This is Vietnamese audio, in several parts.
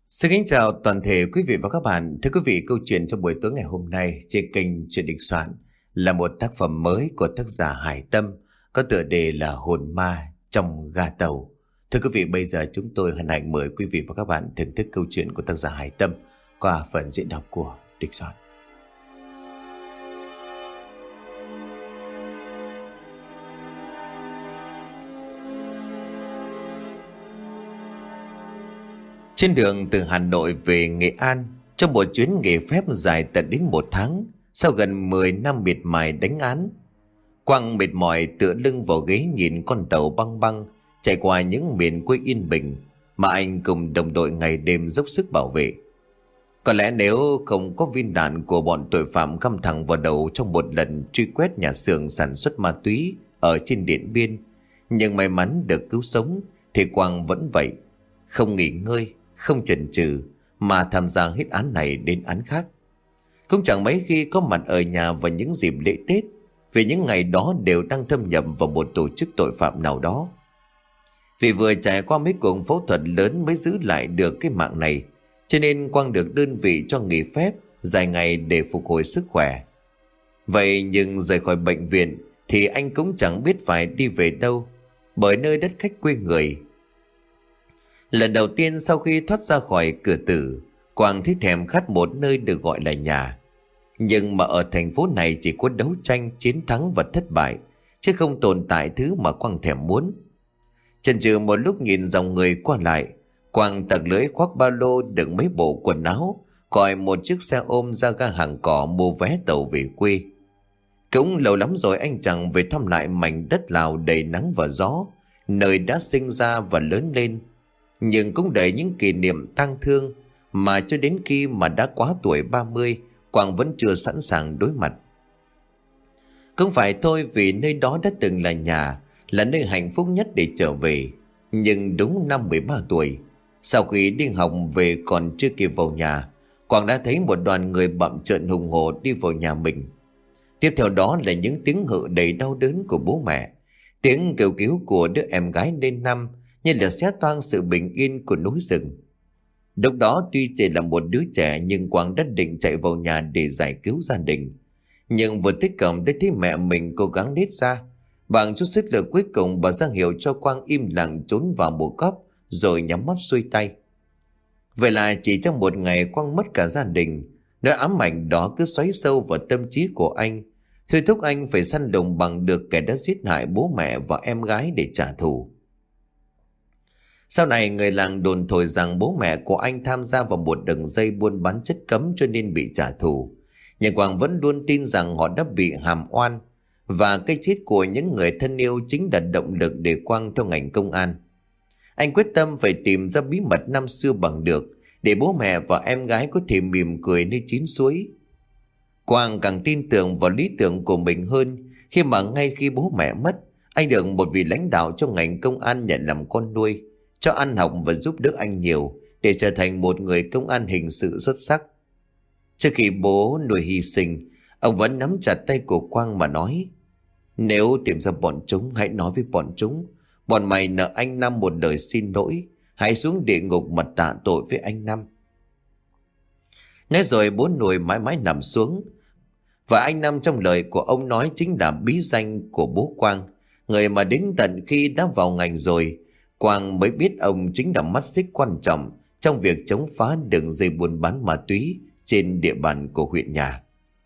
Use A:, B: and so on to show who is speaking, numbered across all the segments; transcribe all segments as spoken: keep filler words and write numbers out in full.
A: Xin kính chào toàn thể quý vị và các bạn. Thưa quý vị, câu chuyện trong buổi tối ngày hôm nay trên kênh Chuyện Đình Soạn là một tác phẩm mới của tác giả Hải Tâm, có tựa đề là Hồn Ma Trong Ga Tàu. Thưa quý vị, bây giờ chúng tôi hân hạnh mời quý vị và các bạn thưởng thức câu chuyện của tác giả Hải Tâm qua phần diễn đọc của Đình Soạn. Trên đường từ Hà Nội về Nghệ An, trong một chuyến nghỉ phép dài tận đến một tháng, sau gần mười năm miệt mài đánh án, Quang mệt mỏi tựa lưng vào ghế nhìn con tàu băng băng chạy qua những miền quê yên bình mà anh cùng đồng đội ngày đêm dốc sức bảo vệ. Có lẽ nếu không có viên đạn của bọn tội phạm găm thẳng vào đầu trong một lần truy quét nhà xưởng sản xuất ma túy ở trên Điện Biên, nhưng may mắn được cứu sống, thì Quang vẫn vậy, không nghỉ ngơi, không chần chừ mà tham gia hết án này đến án khác. Cũng chẳng mấy khi có mặt ở nhà vào những dịp lễ Tết, vì những ngày đó đều đang thâm nhập vào một tổ chức tội phạm nào đó. Vì vừa trải qua mấy cuộc phẫu thuật lớn mới giữ lại được cái mạng này, cho nên Quang được đơn vị cho nghỉ phép dài ngày để phục hồi sức khỏe. Vậy nhưng rời khỏi bệnh viện thì anh cũng chẳng biết phải đi về đâu, bởi nơi đất khách quê người. Lần đầu tiên sau khi thoát ra khỏi cửa tử, Quang thấy thèm khát một nơi được gọi là nhà. Nhưng mà ở thành phố này chỉ có đấu tranh, chiến thắng và thất bại, chứ không tồn tại thứ mà Quang thèm muốn. Chần chừ một lúc nhìn dòng người qua lại, Quang tặc lưỡi khoác ba lô đựng mấy bộ quần áo, gọi một chiếc xe ôm ra ga Hàng Cỏ mua vé tàu về quê. Cũng lâu lắm rồi anh chẳng về thăm lại mảnh đất Lào đầy nắng và gió, nơi đã sinh ra và lớn lên, nhưng cũng đầy những kỷ niệm tang thương mà cho đến khi mà đã quá tuổi ba mươi, Quang vẫn chưa sẵn sàng đối mặt. Không phải thôi, vì nơi đó đã từng là nhà, là nơi hạnh phúc nhất để trở về. Nhưng đúng năm mười ba tuổi, sau khi đi học về còn chưa kịp vào nhà, Quang đã thấy một đoàn người bặm trợn hùng hổ đi vào nhà mình. Tiếp theo đó là những tiếng hự đầy đau đớn của bố mẹ, tiếng kêu cứu của đứa em gái nên năm, như là xé toang sự bình yên của núi rừng. Lúc đó tuy chỉ là một đứa trẻ, nhưng Quang đã định chạy vào nhà để giải cứu gia đình. Nhưng vừa tới cổng đã thấy mẹ mình cố gắng nết ra. Bằng chút sức lực cuối cùng, bà ra hiệu cho Quang im lặng trốn vào một góc rồi nhắm mắt xuôi tay. Vậy là chỉ trong một ngày Quang mất cả gia đình. Nỗi ám ảnh đó cứ xoáy sâu vào tâm trí của anh, thôi thúc anh phải săn lùng bằng được kẻ đã giết hại bố mẹ và em gái để trả thù. Sau này người làng đồn thổi rằng bố mẹ của anh tham gia vào một đường dây buôn bán chất cấm cho nên bị trả thù. Nhưng Quang vẫn luôn tin rằng họ đã bị hàm oan, và cái chết của những người thân yêu chính là động lực để Quang theo ngành công an. Anh quyết tâm phải tìm ra bí mật năm xưa bằng được, để bố mẹ và em gái có thể mỉm cười nơi chín suối. Quang càng tin tưởng vào lý tưởng của mình hơn, khi mà ngay khi bố mẹ mất, anh được một vị lãnh đạo trong ngành công an nhận làm con nuôi, cho ăn học và giúp đỡ anh nhiều để trở thành một người công an hình sự xuất sắc. Trước khi bố nuôi hy sinh, ông vẫn nắm chặt tay của Quang mà nói: "Nếu tìm ra bọn chúng, hãy nói với bọn chúng, bọn mày nợ anh Năm một lời xin lỗi, hãy xuống địa ngục mà tạ tội với anh Năm." Nói rồi bố nuôi mãi mãi nằm xuống, và anh Năm trong lời của ông nói chính là bí danh của bố Quang, người mà đến tận khi đã vào ngành rồi, Quang mới biết ông chính là mắt xích quan trọng trong việc chống phá đường dây buôn bán ma túy trên địa bàn của huyện nhà.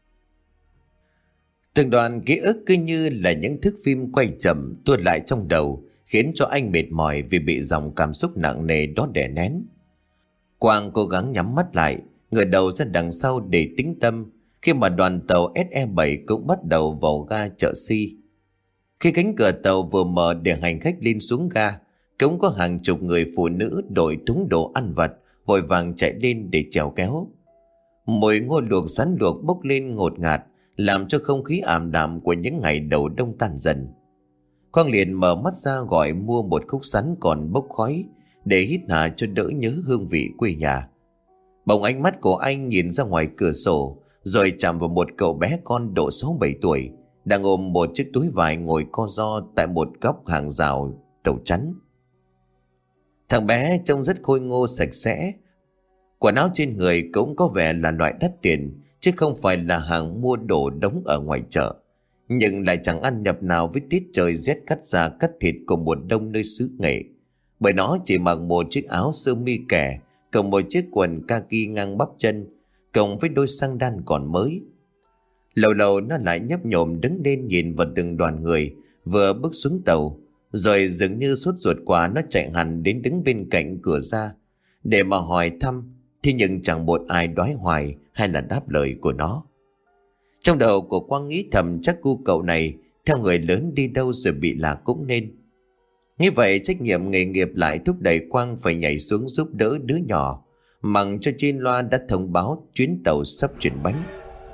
A: Từng đoạn ký ức cứ như là những thước phim quay chậm tuôn lại trong đầu, khiến cho anh mệt mỏi vì bị dòng cảm xúc nặng nề đó đè nén. Quang cố gắng nhắm mắt lại, ngửa đầu ra đằng sau để tĩnh tâm, khi mà đoàn tàu S E bảy cũng bắt đầu vào ga Chợ Si. Khi cánh cửa tàu vừa mở để hành khách lên xuống ga, cũng có hàng chục người phụ nữ đội thúng đồ ăn vặt vội vàng chạy lên để chèo kéo. Mùi ngô luộc sắn luộc bốc lên ngột ngạt, làm cho không khí ảm đạm của những ngày đầu đông tan dần. Quang liền mở mắt ra gọi mua một khúc sắn còn bốc khói để hít hà cho đỡ nhớ hương vị quê nhà. Bỗng ánh mắt của anh nhìn ra ngoài cửa sổ, rồi chạm vào một cậu bé con độ sáu bảy tuổi đang ôm một chiếc túi vải ngồi co ro tại một góc hàng rào tàu chắn. Thằng bé trông rất khôi ngô sạch sẽ, Quần áo trên người cũng có vẻ là loại đắt tiền, chứ không phải là hàng mua đồ đống ở ngoài chợ. Nhưng lại chẳng ăn nhập nào với tiết trời rét cắt da cắt thịt của mùa đông nơi xứ Nghệ. Bởi nó chỉ mặc một chiếc áo sơ mi kẻ, cộng một chiếc quần kaki ngang bắp chân, cộng với đôi xăng đan còn mới. Lâu lâu nó lại nhấp nhổm đứng lên nhìn vào từng đoàn người vừa bước xuống tàu, rồi dường như sốt ruột quá nó chạy hẳn đến đứng bên cạnh cửa ra để mà hỏi thăm. Thế nhưng chẳng một ai đoái hoài hay là đáp lời của nó. Trong đầu của Quang nghĩ thầm chắc cu cậu này theo người lớn đi đâu rồi bị lạc cũng nên. Như vậy trách nhiệm nghề nghiệp lại thúc đẩy Quang phải nhảy xuống giúp đỡ đứa nhỏ, mặc cho trên loa đã thông báo chuyến tàu sắp chuyển bánh.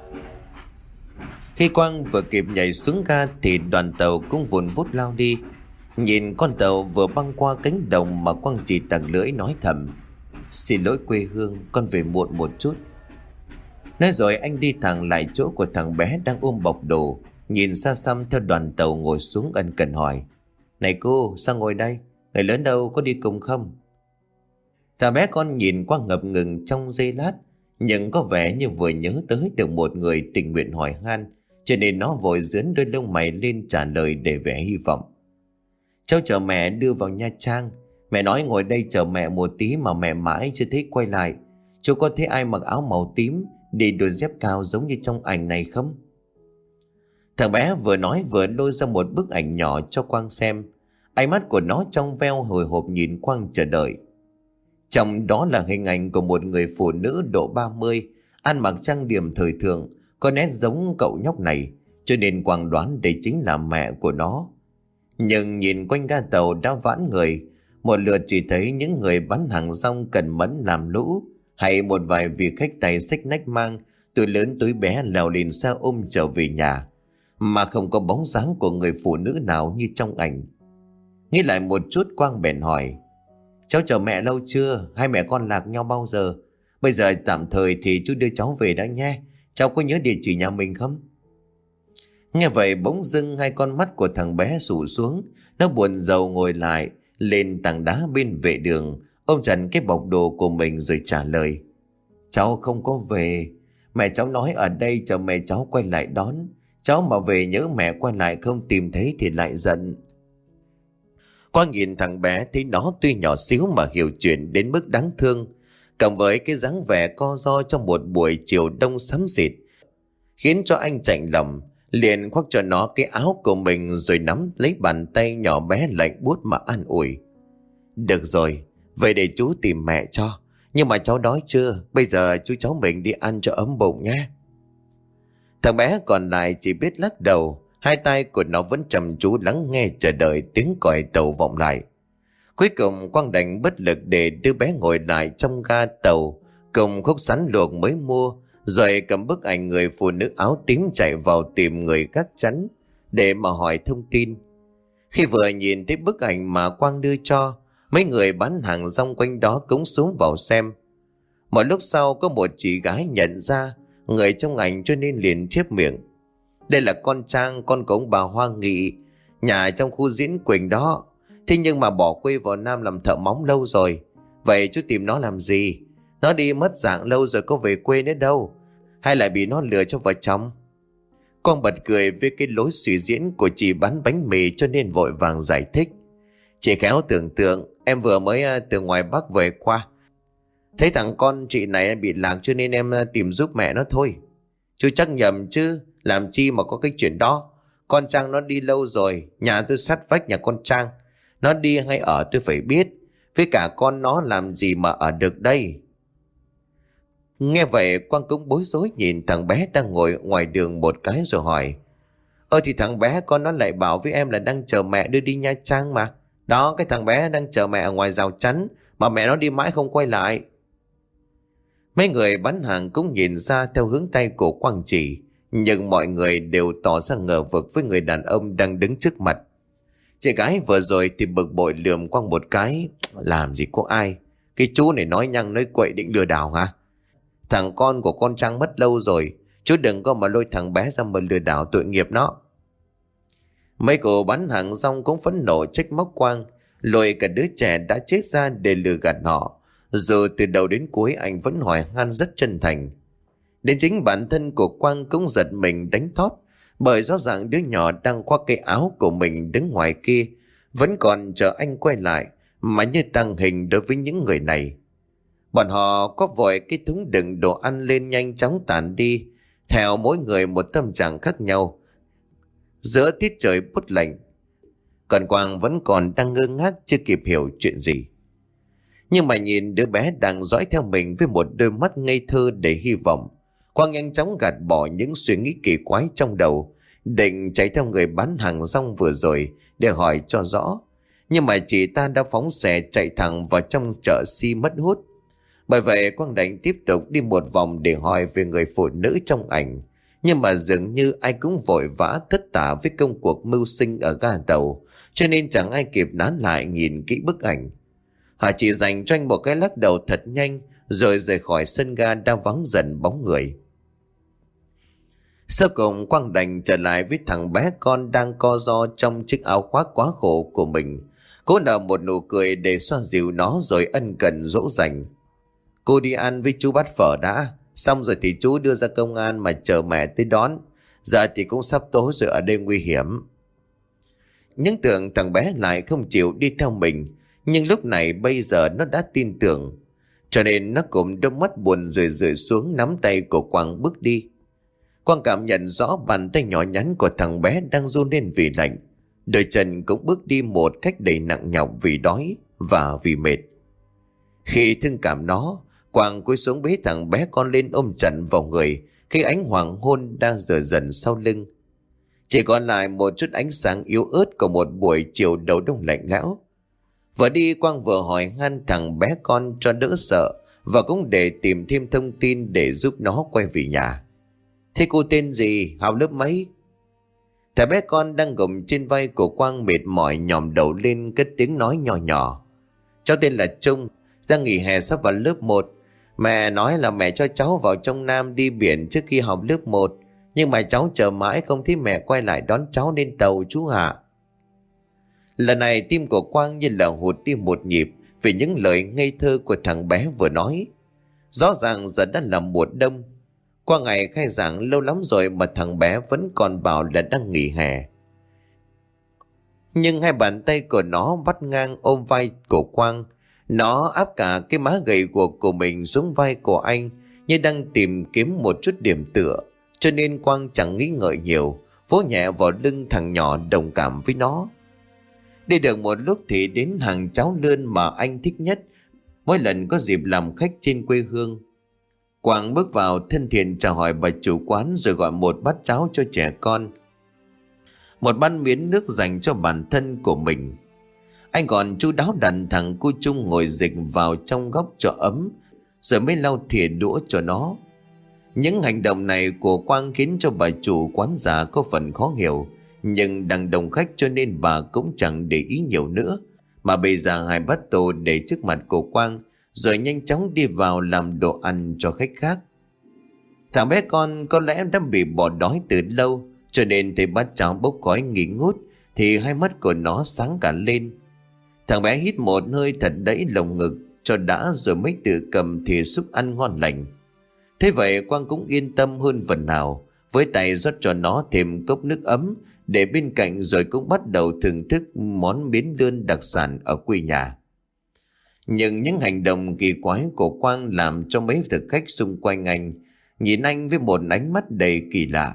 A: Khi Quang vừa kịp nhảy xuống ga thì đoàn tàu cũng vùn vút lao đi. Nhìn con tàu vừa băng qua cánh đồng mà Quang chỉ tặc lưỡi nói thầm: "Xin lỗi quê hương, con về muộn một chút." Nói rồi anh đi thẳng lại chỗ của thằng bé đang ôm bọc đồ, nhìn xa xăm theo đoàn tàu ngồi xuống ân cần hỏi: "Này cô, sao ngồi đây? Người lớn đâu, có đi cùng không?" Thằng bé con nhìn Quang ngập ngừng trong giây lát, nhưng có vẻ như vừa nhớ tới được một người tình nguyện hỏi han, cho nên nó vội dướn đôi lông mày lên trả lời để vẻ hy vọng: "Cháu chờ mẹ đưa vào Nha Trang. Mẹ nói ngồi đây chờ mẹ một tí mà mẹ mãi chưa thấy quay lại. Chú có thấy ai mặc áo màu tím, đi đôi dép cao giống như trong ảnh này không?" Thằng bé vừa nói vừa lôi ra một bức ảnh nhỏ cho Quang xem. Ánh mắt của nó trong veo hồi hộp nhìn Quang chờ đợi. Trong đó là hình ảnh của một người phụ nữ độ ba mươi, ăn mặc trang điểm thời thượng, có nét giống cậu nhóc này, cho nên Quang đoán đây chính là mẹ của nó. Nhưng nhìn quanh ga tàu đã vãn người, một lượt chỉ thấy những người bán hàng rong cần mẫn làm lũ, hay một vài vị khách tay xách nách mang túi lớn túi bé leo lên xe ôm trở về nhà, mà không có bóng dáng của người phụ nữ nào như trong ảnh. Nghĩ lại một chút, Quang bèn hỏi: "Cháu chờ mẹ lâu chưa? Hai mẹ con lạc nhau bao giờ? Bây giờ tạm thời thì chú đưa cháu về đã nhé. Cháu có nhớ địa chỉ nhà mình không?" Nghe vậy bỗng dưng hai con mắt của thằng bé sụ xuống. Nó buồn rầu ngồi lại lên tảng đá bên vệ đường, ôm chặt cái bọc đồ của mình rồi trả lời: "Cháu không có về. Mẹ cháu nói ở đây chờ mẹ cháu quay lại đón. Cháu mà về nhớ mẹ quay lại không tìm thấy thì lại giận." Quang nhìn thằng bé thấy nó tuy nhỏ xíu mà hiểu chuyện đến mức đáng thương, cộng với cái dáng vẻ co ro trong một buổi chiều đông xám xịt, khiến cho anh chạnh lòng, liền khoác cho nó cái áo của mình rồi nắm lấy bàn tay nhỏ bé lạnh buốt mà an ủi: "Được rồi, về để chú tìm mẹ cho. Nhưng mà cháu đói chưa? Bây giờ chú cháu mình đi ăn cho ấm bụng nhé." Thằng bé còn lại chỉ biết lắc đầu, hai tay của nó vẫn chăm chú lắng nghe chờ đợi tiếng còi tàu vọng lại. Cuối cùng Quang đành bất lực để đứa bé ngồi lại trong ga tàu cùng khúc sắn luộc mới mua, rồi cầm bức ảnh người phụ nữ áo tím chạy vào tìm người gác chắn để mà hỏi thông tin. Khi vừa nhìn thấy bức ảnh mà Quang đưa cho, mấy người bán hàng rong quanh đó cũng xuống vào xem. Một lúc sau có một chị gái nhận ra người trong ảnh cho nên liền chép miệng: "Đây là con Trang, con của ông bà Hoa Nghị, nhà trong khu Diễn Quỳnh đó. Thế nhưng mà bỏ quê vào Nam làm thợ móng lâu rồi. Vậy chú tìm nó làm gì? Nó đi mất dạng lâu rồi, có về quê nữa đâu. Hay lại bị nó lừa cho vợ chồng?" Con bật cười với cái lối suy diễn của chị bán bánh mì cho nên vội vàng giải thích: "Chị khéo tưởng tượng, em vừa mới từ ngoài Bắc về qua. Thấy thằng con chị này bị lạc cho nên em tìm giúp mẹ nó thôi. Chú chắc nhầm chứ, làm chi mà có cái chuyện đó. Con Trang nó đi lâu rồi, nhà tôi sát vách nhà con Trang. Nó đi hay ở tôi phải biết. Với cả con nó làm gì mà ở được đây." Nghe vậy Quang cũng bối rối nhìn thằng bé đang ngồi ngoài đường một cái rồi hỏi: "Ơ thì thằng bé con nó lại bảo với em là đang chờ mẹ đưa đi Nha Trang mà. Đó, cái thằng bé đang chờ mẹ ở ngoài rào chắn mà mẹ nó đi mãi không quay lại." Mấy người bán hàng cũng nhìn ra theo hướng tay của Quang chỉ, nhưng mọi người đều tỏ ra ngờ vực với người đàn ông đang đứng trước mặt. Chị gái vừa rồi thì bực bội lườm Quang một cái: "Làm gì có ai, cái chú này nói nhăng nói quậy định lừa đảo hả? Thằng con của con Trang mất lâu rồi, chú đừng có mà lôi thằng bé ra mà lừa đảo, tội nghiệp nó." Mấy cô bán hàng rong cũng phẫn nộ trách móc Quang, lôi cả đứa trẻ đã chết ra để lừa gạt họ, Dù từ đầu đến cuối anh vẫn hỏi han rất chân thành. Đến chính bản thân của Quang cũng giật mình đánh thót, bởi rõ ràng đứa nhỏ đang khoác cái áo của mình đứng ngoài kia vẫn còn chờ anh quay lại, mà như tăng hình đối với những người này. Bọn họ có vội cái thúng đựng đồ ăn lên nhanh chóng tản đi, theo mỗi người một tâm trạng khác nhau. Giữa tiết trời buốt lạnh, còn Quang vẫn còn đang ngơ ngác chưa kịp hiểu chuyện gì. Nhưng mà nhìn đứa bé đang dõi theo mình với một đôi mắt ngây thơ đầy hy vọng, Quang nhanh chóng gạt bỏ những suy nghĩ kỳ quái trong đầu, định chạy theo người bán hàng rong vừa rồi để hỏi cho rõ. Nhưng mà chị ta đã phóng xe chạy thẳng vào trong chợ si mất hút. Bởi vậy Quang đành tiếp tục đi một vòng để hỏi về người phụ nữ trong ảnh. Nhưng mà dường như ai cũng vội vã thất tả với công cuộc mưu sinh ở ga tàu, cho nên chẳng ai kịp nán lại nhìn kỹ bức ảnh. Họ chỉ dành cho anh một cái lắc đầu thật nhanh, rồi rời khỏi sân ga đang vắng dần bóng người. Sau cùng Quang đành trở lại với thằng bé con đang co ro trong chiếc áo khoác quá khổ của mình. Cố nở một nụ cười để xoa dịu nó rồi ân cần dỗ dành. Cô đi ăn với chú bát phở đã, xong rồi thì chú đưa ra công an mà chờ mẹ tới đón. Giờ thì cũng sắp tối rồi, ở đây nguy hiểm. Những tưởng thằng bé lại không chịu đi theo mình, nhưng lúc này bây giờ nó đã tin tưởng, cho nên nó cũng đôi mắt buồn rười rượi xuống nắm tay của Quang bước đi. Quang cảm nhận rõ bàn tay nhỏ nhắn của thằng bé đang run lên vì lạnh. Đôi chân cũng bước đi một cách đầy nặng nhọc vì đói và vì mệt. Khi thương cảm nó, Quang cúi xuống bế thằng bé con lên ôm chặt vào người khi ánh hoàng hôn đang dần dần sau lưng. Chỉ còn lại một chút ánh sáng yếu ớt của một buổi chiều đầu đông lạnh lẽo. Vừa đi Quang vừa hỏi han thằng bé con cho đỡ sợ, và cũng để tìm thêm thông tin để giúp nó quay về nhà. Thế cô tên gì? Học lớp mấy? Thằng bé con đang gồng trên vai của Quang mệt mỏi nhòm đầu lên cất tiếng nói nhỏ nhỏ. Cháu tên là Trung, ra nghỉ hè sắp vào lớp một. Mẹ nói là mẹ cho cháu vào trong Nam đi biển trước khi học lớp một. Nhưng mà cháu chờ mãi không thấy mẹ quay lại đón cháu lên tàu chú ạ. Lần này tim của Quang như là hụt đi một nhịp vì những lời ngây thơ của thằng bé vừa nói. Rõ ràng giờ đã là mùa đông. Qua ngày khai giảng lâu lắm rồi mà thằng bé vẫn còn bảo là đang nghỉ hè. Nhưng hai bàn tay của nó bắt ngang ôm vai của Quang. Nó áp cả cái má gầy guộc của mình xuống vai của anh, như đang tìm kiếm một chút điểm tựa. Cho nên Quang chẳng nghĩ ngợi nhiều, vỗ nhẹ vào lưng thằng nhỏ đồng cảm với nó. Đi được một lúc thì đến hàng cháo lươn mà anh thích nhất mỗi lần có dịp làm khách trên quê hương. Quang bước vào thân thiện chào hỏi bà chủ quán rồi gọi một bát cháo cho trẻ con, một bát miến nước dành cho bản thân của mình. Anh còn chu đáo đặt thằng cu Trung ngồi dịch vào trong góc cho ấm, rồi mới lau thìa đũa cho nó. Những hành động này của Quang khiến cho bà chủ quán già có phần khó hiểu, nhưng đang đông khách cho nên bà cũng chẳng để ý nhiều nữa, mà bày ra hai bát tô để trước mặt của Quang, rồi nhanh chóng đi vào làm đồ ăn cho khách khác. Thằng bé con có lẽ đã bị bỏ đói từ lâu, cho nên thấy bát cháo bốc khói nghi ngút thì hai mắt của nó sáng cả lên. Thằng bé hít một hơi thật đẫy lồng ngực cho đã rồi mới tự cầm thìa xúc ăn ngon lành. Thế vậy Quang cũng yên tâm hơn phần nào, với tay rót cho nó thêm cốc nước ấm để bên cạnh, rồi cũng bắt đầu thưởng thức món miến lươn đặc sản ở quê nhà. Nhưng những hành động kỳ quái của Quang làm cho mấy thực khách xung quanh anh nhìn anh với một ánh mắt đầy kỳ lạ.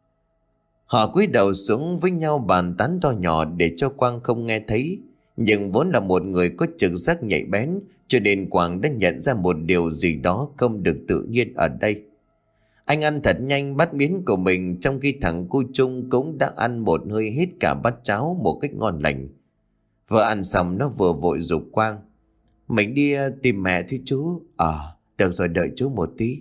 A: Họ cúi đầu xuống với nhau bàn tán to nhỏ để cho Quang không nghe thấy, nhưng vốn là một người có trực giác nhạy bén, cho nên Quang đã nhận ra một điều gì đó không được tự nhiên ở đây. Anh ăn thật nhanh bát miến của mình, trong khi thằng cu Trung cũng đã ăn một hơi hết cả bát cháo một cách ngon lành. Vừa ăn xong nó vừa vội giục Quang: Mình đi tìm mẹ thôi chú. Ờ, à, được rồi, đợi chú một tí.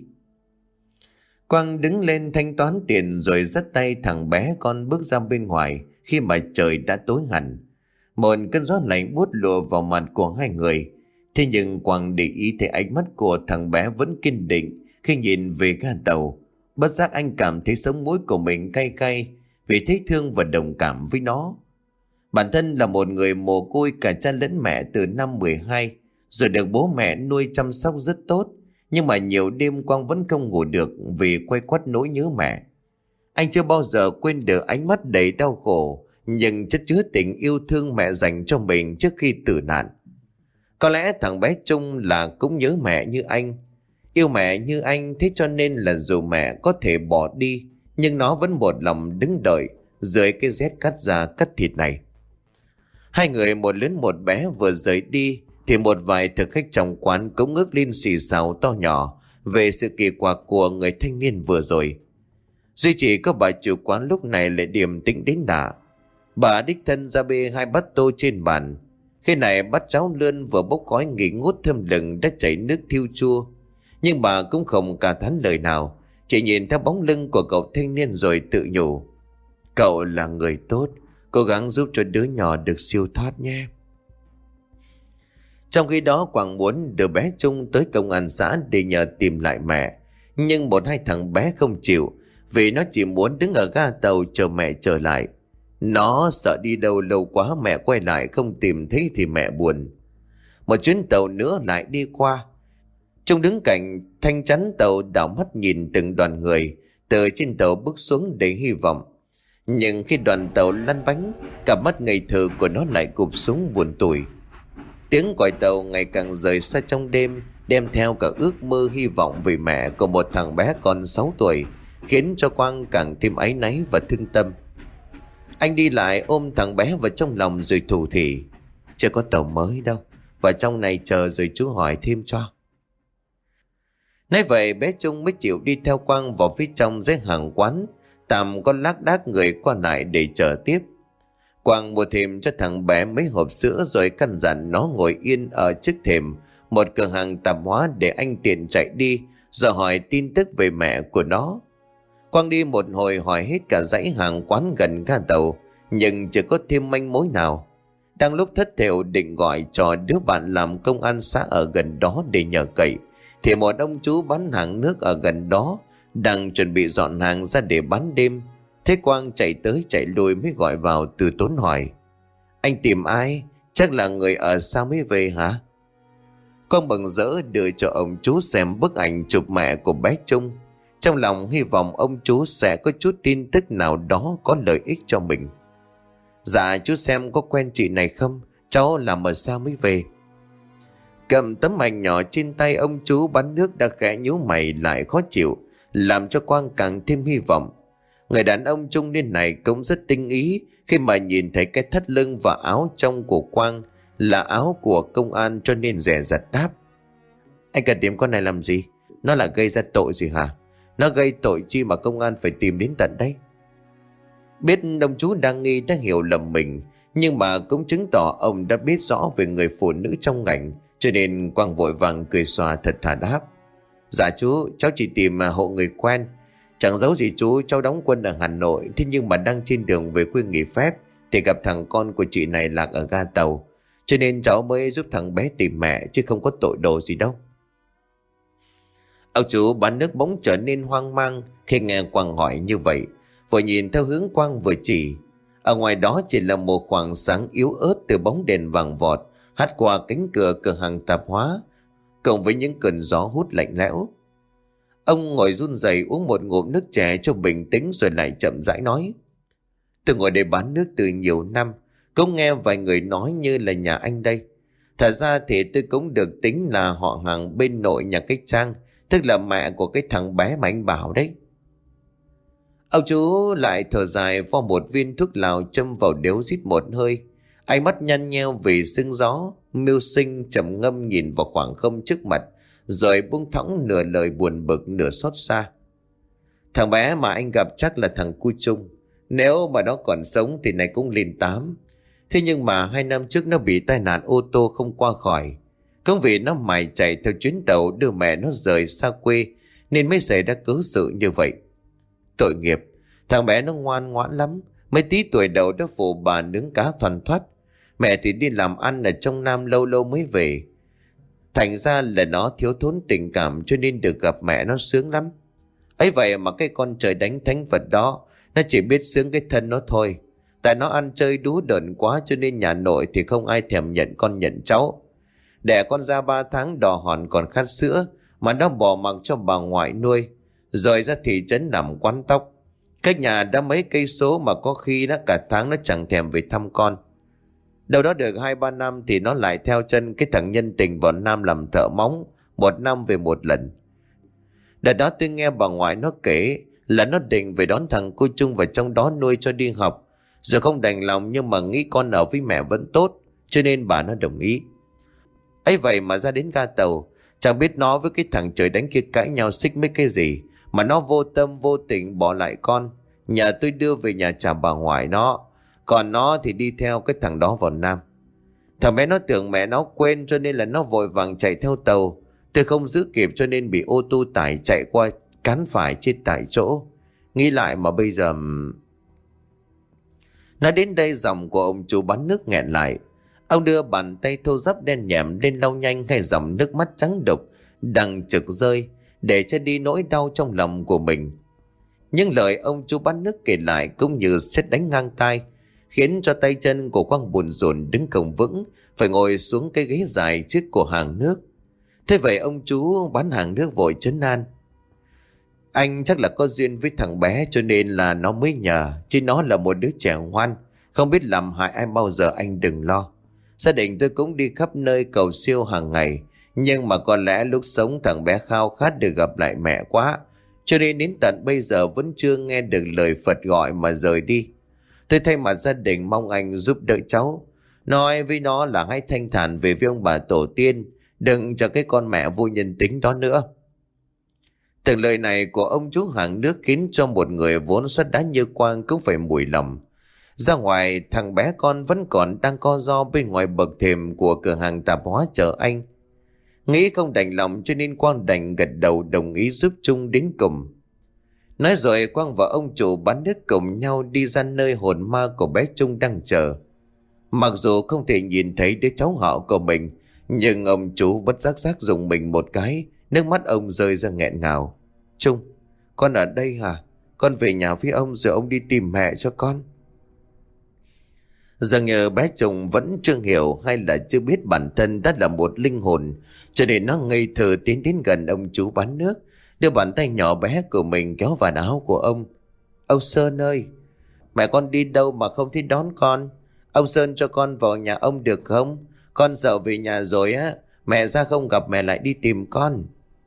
A: Quang đứng lên thanh toán tiền rồi dắt tay thằng bé con bước ra bên ngoài khi mà trời đã tối hẳn. Một cơn gió lạnh buốt lùa vào mặt của hai người. Thế nhưng Quang để ý thấy ánh mắt của thằng bé vẫn kiên định khi nhìn về ga tàu. Bất giác anh cảm thấy sống mũi của mình cay cay vì thấy thương và đồng cảm với nó. Bản thân là một người mồ côi cả cha lẫn mẹ từ năm mười hai, rồi được bố mẹ nuôi chăm sóc rất tốt. Nhưng mà nhiều đêm Quang vẫn không ngủ được vì quay quắt nỗi nhớ mẹ. Anh chưa bao giờ quên được ánh mắt đầy đau khổ nhưng chất chứa tình yêu thương mẹ dành cho mình trước khi tử nạn. Có lẽ thằng bé Trung là cũng nhớ mẹ như anh, yêu mẹ như anh, thế cho nên là dù mẹ có thể bỏ đi nhưng nó vẫn một lòng đứng đợi dưới cái rét cắt da cắt thịt này. Hai người một lớn một bé vừa rời đi thì một vài thực khách trong quán cũng ngước lên xì xào to nhỏ về sự kỳ quặc của người thanh niên vừa rồi. Duy chỉ có bà chủ quán lúc này lại điềm tĩnh đến lạ. Bà đích thân ra bê hai bát tô trên bàn. Khi này bát cháo lươn vừa bốc khói nghi ngút thơm lừng đã chảy nước thiêu chua. Nhưng bà cũng không cả thán lời nào, chỉ nhìn theo bóng lưng của cậu thanh niên rồi tự nhủ: cậu là người tốt, cố gắng giúp cho đứa nhỏ được siêu thoát nhé. Trong khi đó Quang muốn đưa bé Trung tới công an xã để nhờ tìm lại mẹ. Nhưng một hai thằng bé không chịu, vì nó chỉ muốn đứng ở ga tàu chờ mẹ trở lại. Nó sợ đi đâu lâu quá mẹ quay lại không tìm thấy thì mẹ buồn. Một chuyến tàu nữa lại đi qua. Trung đứng cạnh thanh chắn tàu đảo mắt nhìn từng đoàn người từ trên tàu bước xuống để hy vọng. Nhưng khi đoàn tàu lăn bánh, cặp mắt ngây thơ của nó lại cụp xuống buồn tủi. Tiếng còi tàu ngày càng rời xa trong đêm, đem theo cả ước mơ hy vọng về mẹ của một thằng bé còn sáu tuổi, khiến cho Quang càng thêm áy náy và thương tâm. Anh đi lại ôm thằng bé vào trong lòng rồi thủ thỉ: chưa có tàu mới đâu, vào trong này chờ rồi chú hỏi thêm cho. Nói vậy bé Trung mới chịu đi theo Quang vào phía trong dưới hàng quán, tạm có lác đác người qua lại để chờ tiếp. Quang mua thêm cho thằng bé mấy hộp sữa rồi căn dặn nó ngồi yên ở trước thềm một cửa hàng tạp hóa để anh tiện chạy đi rồi hỏi tin tức về mẹ của nó. Quang đi một hồi hỏi hết cả dãy hàng quán gần ga tàu nhưng chưa có thêm manh mối nào. Đang lúc thất thểu định gọi cho đứa bạn làm công an xã ở gần đó để nhờ cậy thì một ông chú bán hàng nước ở gần đó đang chuẩn bị dọn hàng ra để bán đêm. Thế Quang chạy tới chạy lui mới gọi vào từ tốn hỏi: anh tìm ai? Chắc là người ở xa mới về hả? Quang mừng rỡ đưa cho ông chú xem bức ảnh chụp mẹ của bé Trung, trong lòng hy vọng ông chú sẽ có chút tin tức nào đó có lợi ích cho mình. Dạ chú xem có quen chị này không? Cháu làm ở xa mới về. Cầm tấm ảnh nhỏ trên tay, ông chú bán nước đã khẽ nhíu mày lại khó chịu, làm cho Quang càng thêm hy vọng. Người đàn ông trung niên này cũng rất tinh ý khi mà nhìn thấy cái thắt lưng và áo trong của Quang là áo của công an cho nên dè dặt đáp: anh cần tìm con này làm gì? Nó là gây ra tội gì hả? Nó gây tội chi mà công an phải tìm đến tận đây? Biết ông chú đang nghi đã hiểu lầm mình, nhưng mà cũng chứng tỏ ông đã biết rõ về người phụ nữ trong ảnh, cho nên Quang vội vàng cười xòa thật thà đáp: dạ chú, cháu chỉ tìm hộ người quen. Chẳng giấu gì chú, cháu đóng quân ở Hà Nội, thế nhưng mà đang trên đường về quê nghỉ phép thì gặp thằng con của chị này lạc ở ga tàu, cho nên cháu mới giúp thằng bé tìm mẹ chứ không có tội đồ gì đâu. Ông chú bán nước bỗng trở nên hoang mang khi nghe Quang hỏi như vậy, vội nhìn theo hướng Quang vừa chỉ. Ở ngoài đó chỉ là một khoảng sáng yếu ớt từ bóng đèn vàng vọt hắt qua cánh cửa cửa hàng tạp hóa, cộng với những cơn gió hút lạnh lẽo. Ông ngồi run rẩy uống một ngụm nước chè cho bình tĩnh rồi lại chậm rãi nói: tôi ngồi đây bán nước từ nhiều năm, cũng nghe vài người nói như là nhà anh đây. Thật ra thì tôi cũng được tính là họ hàng bên nội nhà cái Trang, tức là mẹ của cái thằng bé mà anh bảo đấy. Ông chú lại thở dài vo một viên thuốc lào châm vào điếu rít một hơi, ánh mắt nhăn nheo vì sương gió, mưu sinh trầm ngâm nhìn vào khoảng không trước mặt, rồi buông thõng nửa lời buồn bực nửa xót xa. Thằng bé mà anh gặp chắc là thằng Cu Trung. Nếu mà nó còn sống thì này cũng lên tám. Thế nhưng mà hai năm trước nó bị tai nạn ô tô không qua khỏi. Cũng vì nó mải chạy theo chuyến tàu đưa mẹ nó rời xa quê nên mới xảy ra cớ sự như vậy. Tội nghiệp, thằng bé nó ngoan ngoãn lắm, mấy tí tuổi đầu đã phụ bà nướng cá thoăn thoắt. Mẹ thì đi làm ăn ở trong Nam lâu lâu mới về. Thành ra là nó thiếu thốn tình cảm cho nên được gặp mẹ nó sướng lắm. Ấy vậy mà cái con trời đánh thánh vật đó, nó chỉ biết sướng cái thân nó thôi. Tại nó ăn chơi đú đợn quá cho nên nhà nội thì không ai thèm nhận con nhận cháu. Đẻ con ra ba tháng đỏ hòn còn khát sữa mà nó bỏ mặc cho bà ngoại nuôi. Rồi ra thị trấn làm quán tóc. Cách nhà đã mấy cây số mà có khi đã cả tháng nó chẳng thèm về thăm con. Đâu đó được hai ba năm thì nó lại theo chân cái thằng nhân tình vào Nam làm thợ móng, một năm về một lần. Đợt đó tôi nghe bà ngoại nó kể là nó định về đón thằng cô Trung vào trong đó nuôi cho đi học. Rồi không đành lòng nhưng mà nghĩ con ở với mẹ vẫn tốt, cho nên bà nó đồng ý. Ấy vậy mà ra đến ga tàu, chẳng biết nó với cái thằng trời đánh kia cãi nhau xích mấy cái gì mà nó vô tâm vô tình bỏ lại con. Nhà tôi đưa về nhà chào bà ngoại nó, còn nó thì đi theo cái thằng đó vào Nam. Thằng bé nó tưởng mẹ nó quên cho nên là nó vội vàng chạy theo tàu. Tôi không giữ kịp cho nên bị ô tô tải chạy qua cán phải chết tại chỗ. Nghĩ lại mà bây giờ... Nói đến đây giọng của ông chủ bán nước nghẹn lại. Ông đưa bàn tay thô ráp đen nhẹm lên lau nhanh hai dòng nước mắt trắng đục đang trực rơi để che đi nỗi đau trong lòng của mình. Nhưng lời ông chú bán nước kể lại cũng như sét đánh ngang tai, khiến cho tay chân của Quang buồn rộn đứng không vững, phải ngồi xuống cái ghế dài trước của hàng nước. Thế vậy ông chú bán hàng nước vội trấn an. Anh chắc là có duyên với thằng bé cho nên là nó mới nhờ, chứ nó là một đứa trẻ ngoan, không biết làm hại ai bao giờ, anh đừng lo. Gia đình tôi cũng đi khắp nơi cầu siêu hàng ngày, nhưng mà có lẽ lúc sống thằng bé khao khát được gặp lại mẹ quá, cho nên đến tận bây giờ vẫn chưa nghe được lời Phật gọi mà rời đi. Tôi thay mặt gia đình mong anh giúp đỡ cháu, nói với nó là hãy thanh thản về với ông bà tổ tiên, đừng cho cái con mẹ vô nhân tính đó nữa. Từng lời này của ông chú hàng nước khiến cho một người vốn sắt đá như Quang cũng phải mùi lòng. Ra ngoài, thằng bé con vẫn còn đang co ro bên ngoài bậc thềm của cửa hàng tạp hóa chờ anh. Nghĩ không đành lòng cho nên Quang đành gật đầu đồng ý giúp Trung đến cùng. Nói rồi Quang và ông chủ bán nước cùng nhau đi ra nơi hồn ma của bé Trung đang chờ. Mặc dù không thể nhìn thấy đứa cháu họ của mình, nhưng ông chủ bất giác giác dùng mình một cái, nước mắt ông rơi ra nghẹn ngào. Trung, con ở đây hả? Con về nhà với ông rồi ông đi tìm mẹ cho con. Giờ nhờ bé Trung vẫn chưa hiểu hay là chưa biết bản thân đã là một linh hồn, cho nên nó ngây thơ tiến đến gần ông chú bán nước, đưa bàn tay nhỏ bé của mình kéo vào áo của ông. Ông Sơn ơi, mẹ con đi đâu mà không thích đón con? Ông Sơn cho con vào nhà ông được không? Con sợ về nhà rồi á, mẹ ra không gặp mẹ lại đi tìm con.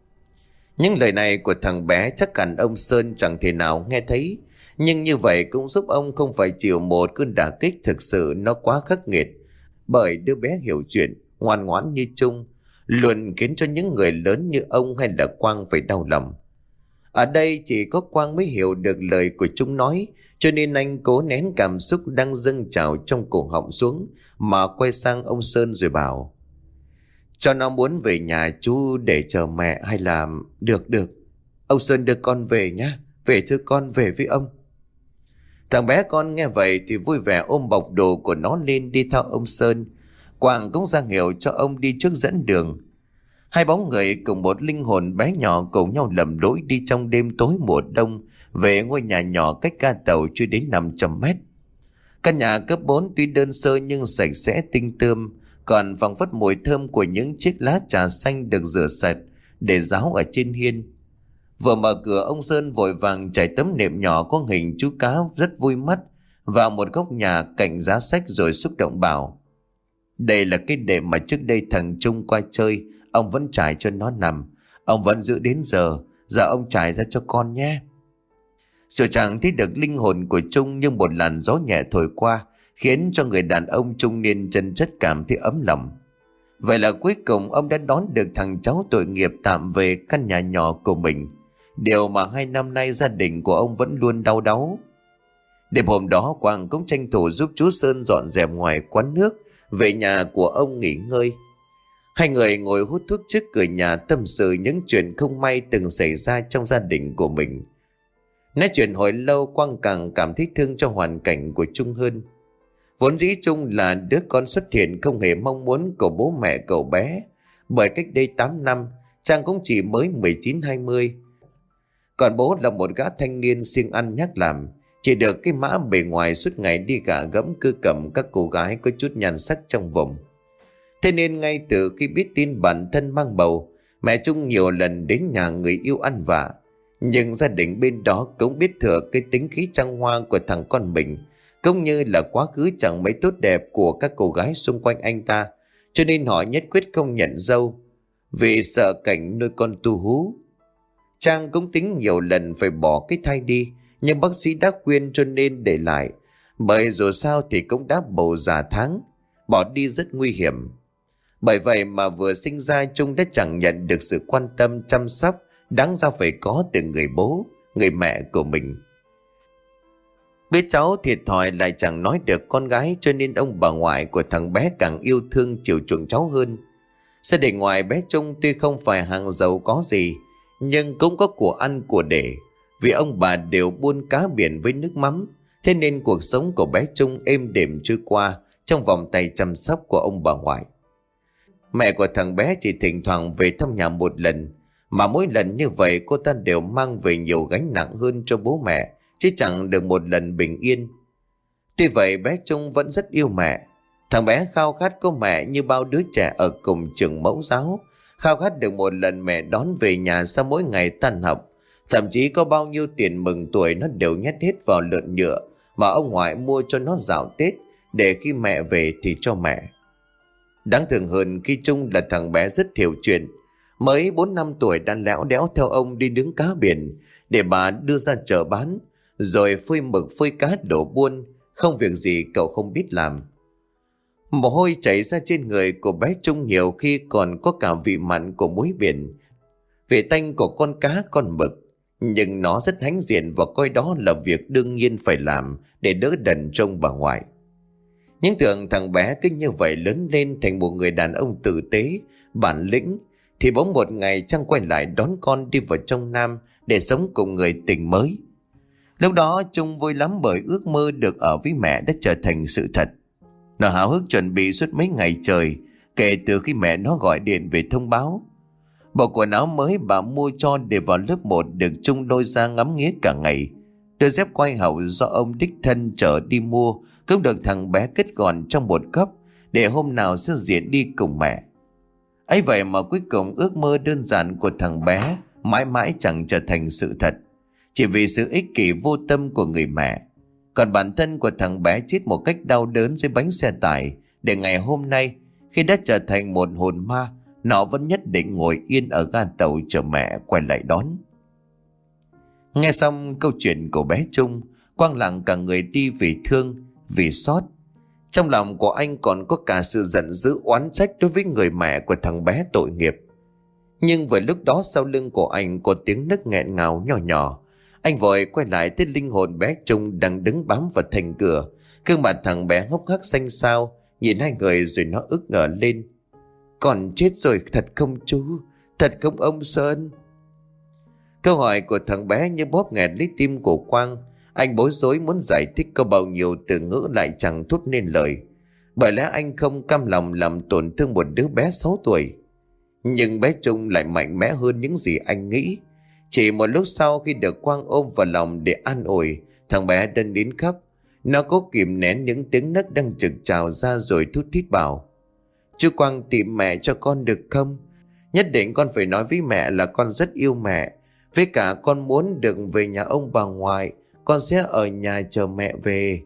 A: Những lời này của thằng bé chắc hẳn ông Sơn chẳng thể nào nghe thấy, nhưng như vậy cũng giúp ông không phải chịu một cơn đả kích thực sự nó quá khắc nghiệt. Bởi đứa bé hiểu chuyện, ngoan ngoãn như Trung, luôn khiến cho những người lớn như ông hay là Quang phải đau lòng. Ở đây chỉ có Quang mới hiểu được lời của chúng nói, cho nên anh cố nén cảm xúc đang dâng trào trong cổ họng xuống, mà quay sang ông Sơn rồi bảo: cho nó muốn về nhà chú để chờ mẹ hay là... Được được, ông Sơn đưa con về nhá. Về thưa con, về với ông. Thằng bé con nghe vậy thì vui vẻ ôm bọc đồ của nó lên đi theo ông Sơn. Quang cũng ra hiệu cho ông đi trước dẫn đường. Hai bóng người cùng một linh hồn bé nhỏ cùng nhau lầm lỗi đi trong đêm tối mùa đông về ngôi nhà nhỏ cách ga tàu chưa đến năm trăm mét. Căn nhà cấp bốn tuy đơn sơ nhưng sạch sẽ tinh tươm, còn phảng phất mùi thơm của những chiếc lá trà xanh được rửa sạch để ráo ở trên hiên. Vừa mở cửa, ông Sơn vội vàng trải tấm nệm nhỏ có hình chú cá rất vui mắt vào một góc nhà cạnh giá sách rồi xúc động bảo: đây là cái đệm mà trước đây thằng Trung qua chơi, ông vẫn trải cho nó nằm, ông vẫn giữ đến giờ, giờ ông trải ra cho con nhé. Rồi chẳng thấy được linh hồn của Trung, nhưng một làn gió nhẹ thổi qua khiến cho người đàn ông trung niên chân chất cảm thấy ấm lòng. Vậy là cuối cùng ông đã đón được thằng cháu tội nghiệp tạm về căn nhà nhỏ của mình, điều mà hai năm nay gia đình của ông vẫn luôn đau đáu. Đêm hôm đó Quang cũng tranh thủ giúp chú Sơn dọn dẹp ngoài quán nước về nhà của ông nghỉ ngơi. Hai người ngồi hút thuốc trước cửa nhà tâm sự những chuyện không may từng xảy ra trong gia đình của mình. Nói chuyện hồi lâu, Quang càng cảm thấy thương cho hoàn cảnh của Trung hơn. Vốn dĩ Trung là đứa con xuất hiện không hề mong muốn của bố mẹ cậu bé, bởi cách đây tám năm chàng cũng chỉ mới mười chín hai mươi. Còn bố là một gã thanh niên siêng ăn nhác làm, chỉ được cái mã bề ngoài suốt ngày đi gạ gẫm cưa cầm các cô gái có chút nhan sắc trong vùng. Thế nên ngay từ khi biết tin bản thân mang bầu, mẹ Trung nhiều lần đến nhà người yêu ăn vạ. Nhưng gia đình bên đó cũng biết thừa cái tính khí trăng hoa của thằng con mình, cũng như là quá khứ chẳng mấy tốt đẹp của các cô gái xung quanh anh ta, cho nên họ nhất quyết không nhận dâu, vì sợ cảnh nuôi con tu hú. Trang cũng tính nhiều lần phải bỏ cái thai đi, nhưng bác sĩ đã khuyên cho nên để lại, bởi dù sao thì cũng đã bầu già tháng, bỏ đi rất nguy hiểm. Bởi vậy mà vừa sinh ra Trung đã chẳng nhận được sự quan tâm chăm sóc đáng ra phải có từ người bố, người mẹ của mình. Biết cháu thiệt thòi lại chẳng nói được con gái, cho nên ông bà ngoại của thằng bé càng yêu thương chiều chuộng cháu hơn. Gia đình ngoài bé Trung tuy không phải hàng giàu có gì, nhưng cũng có của ăn của để, vì ông bà đều buôn cá biển với nước mắm. Thế nên cuộc sống của bé Trung êm đềm trôi qua trong vòng tay chăm sóc của ông bà ngoại. Mẹ của thằng bé chỉ thỉnh thoảng về thăm nhà một lần, mà mỗi lần như vậy cô ta đều mang về nhiều gánh nặng hơn cho bố mẹ, chứ chẳng được một lần bình yên. Tuy vậy bé Trung vẫn rất yêu mẹ. Thằng bé khao khát có mẹ như bao đứa trẻ ở cùng trường mẫu giáo, khao khát được một lần mẹ đón về nhà sau mỗi ngày tan học. Thậm chí có bao nhiêu tiền mừng tuổi nó đều nhét hết vào lợn nhựa mà ông ngoại mua cho nó dạo Tết, để khi mẹ về thì cho mẹ. Đáng thương hơn khi Trung là thằng bé rất hiểu chuyện, mới bốn năm tuổi đã lẽo đẽo theo ông đi nướng cá biển để bà đưa ra chợ bán, rồi phơi mực phơi cá đổ buôn, không việc gì cậu không biết làm. Mồ hôi chảy ra trên người của bé Trung nhiều khi còn có cả vị mặn của muối biển, vị tanh của con cá con mực, nhưng nó rất hãnh diện và coi đó là việc đương nhiên phải làm để đỡ đần trông bà ngoại. Những tưởng thằng bé cứ như vậy lớn lên thành một người đàn ông tử tế, bản lĩnh, thì bỗng một ngày Trang quay lại đón con đi vào trong Nam để sống cùng người tình mới. Lúc đó Trung vui lắm bởi ước mơ được ở với mẹ đã trở thành sự thật. Nó háo hức chuẩn bị suốt mấy ngày trời kể từ khi mẹ nó gọi điện về thông báo. Bộ quần áo mới bà mua cho để vào lớp một được Trung lôi ra ngắm nghía cả ngày. Đôi dép quai hậu do ông đích thân chở đi mua cũng được thằng bé cất gọn trong một góc để hôm nào sẽ diện đi cùng mẹ. Ấy vậy mà cuối cùng ước mơ đơn giản của thằng bé mãi mãi chẳng trở thành sự thật, chỉ vì sự ích kỷ vô tâm của người mẹ. Còn bản thân của thằng bé chết một cách đau đớn dưới bánh xe tải, để ngày hôm nay khi đã trở thành một hồn ma, nó vẫn nhất định ngồi yên ở ga tàu chờ mẹ quay lại đón. Nghe xong câu chuyện của bé Trung, Quang lặng cả người đi vì thương, vì xót. Trong lòng của anh còn có cả sự giận dữ oán trách đối với người mẹ của thằng bé tội nghiệp. Nhưng vừa lúc đó sau lưng của anh có tiếng nấc nghẹn ngào nhỏ nhỏ. Anh vội quay lại thấy linh hồn bé Trung đang đứng bám vào thành cửa. Gương mặt thằng bé hốc hác xanh xao, nhìn hai người rồi nó ức ngờ lên. Còn chết rồi thật không chú? Thật không ông Sơn? Câu hỏi của thằng bé như bóp nghẹt lấy tim của Quang. Anh bối rối muốn giải thích có bao nhiêu từ ngữ lại chẳng thốt nên lời. Bởi lẽ anh không cam lòng làm tổn thương một đứa bé sáu tuổi. Nhưng bé Trung lại mạnh mẽ hơn những gì anh nghĩ. Chỉ một lúc sau khi được Quang ôm vào lòng để an ủi, thằng bé đân đến khóc. Nó cố kìm nén những tiếng nấc đang trực trào ra rồi thút thít bảo: Chú Quang tìm mẹ cho con được không? Nhất định con phải nói với mẹ là con rất yêu mẹ. Với cả con muốn được về nhà ông bà ngoại. Con sẽ ở nhà chờ mẹ về.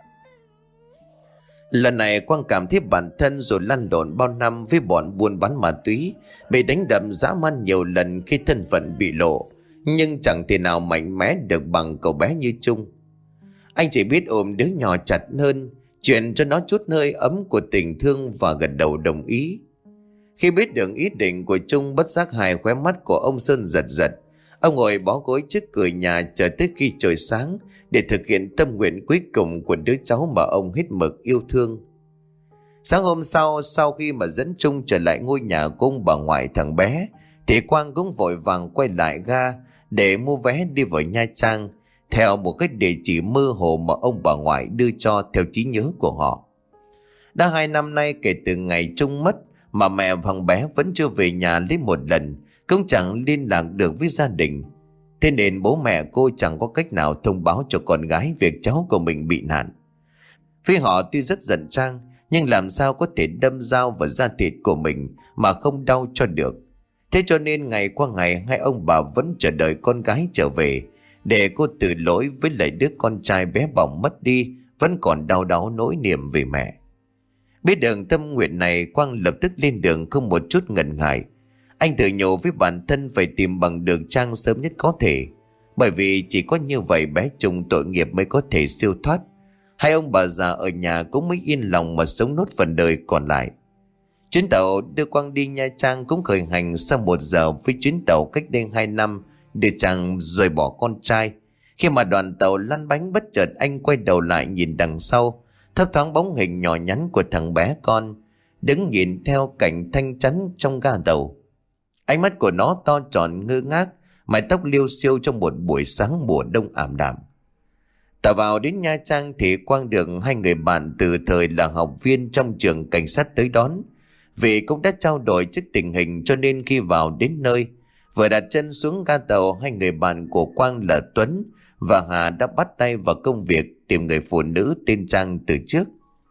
A: Lần này Quang cảm thấy bản thân rồi lăn lộn bao năm với bọn buôn bán ma túy, bị đánh đập dã man nhiều lần khi thân phận bị lộ, nhưng chẳng thể nào mạnh mẽ được bằng cậu bé như Trung. Anh chỉ biết ôm đứa nhỏ chặt hơn, chuyện cho nó chút hơi ấm của tình thương và gật đầu đồng ý. Khi biết được ý định của Trung, bất giác hai khóe mắt của ông Sơn giật giật. Ông ngồi bó gối trước cửa nhà chờ tới khi trời sáng để thực hiện tâm nguyện cuối cùng của đứa cháu mà ông hết mực yêu thương. Sáng hôm sau, sau khi mà dẫn Trung trở lại ngôi nhà của ông bà ngoại thằng bé, thì Quang cũng vội vàng quay lại ga để mua vé đi vào Nha Trang theo một cái địa chỉ mơ hồ mà ông bà ngoại đưa cho theo trí nhớ của họ. Đã hai năm nay kể từ ngày Trung mất mà mẹ thằng bé vẫn chưa về nhà lấy một lần, cũng chẳng liên lạc được với gia đình. Thế nên bố mẹ cô chẳng có cách nào thông báo cho con gái việc cháu của mình bị nạn. Phía họ tuy rất giận Trang, nhưng làm sao có thể đâm dao vào da thịt của mình mà không đau cho được. Thế cho nên ngày qua ngày hai ông bà vẫn chờ đợi con gái trở về, để cô từ lỗi với lại đứa con trai bé bỏng mất đi, vẫn còn đau đáu nỗi niềm về mẹ. Biết được tâm nguyện này, Quang lập tức lên đường không một chút ngần ngại. Anh tự nhủ với bản thân phải tìm bằng được Trang sớm nhất có thể, bởi vì chỉ có như vậy bé Trung tội nghiệp mới có thể siêu thoát. Hai ông bà già ở nhà cũng mới yên lòng mà sống nốt phần đời còn lại. Chuyến tàu đưa Quang đi Nha Trang cũng khởi hành sau một giờ với chuyến tàu cách đây hai năm đưa Trang rời bỏ con trai. Khi mà đoàn tàu lăn bánh, bất chợt anh quay đầu lại nhìn đằng sau, thấp thoáng bóng hình nhỏ nhắn của thằng bé con đứng nhìn theo cảnh thanh chắn trong ga tàu. Ánh mắt của nó to tròn ngơ ngác, mái tóc liêu xiêu trong một buổi sáng mùa đông ảm đạm. Tàu vào đến Nha Trang thì Quang được hai người bạn từ thời là học viên trong trường cảnh sát tới đón. Vì cũng đã trao đổi trước tình hình cho nên khi vào đến nơi, vừa đặt chân xuống ga tàu, hai người bạn của Quang là Tuấn và Hà đã bắt tay vào công việc tìm người phụ nữ tên Trang từ trước.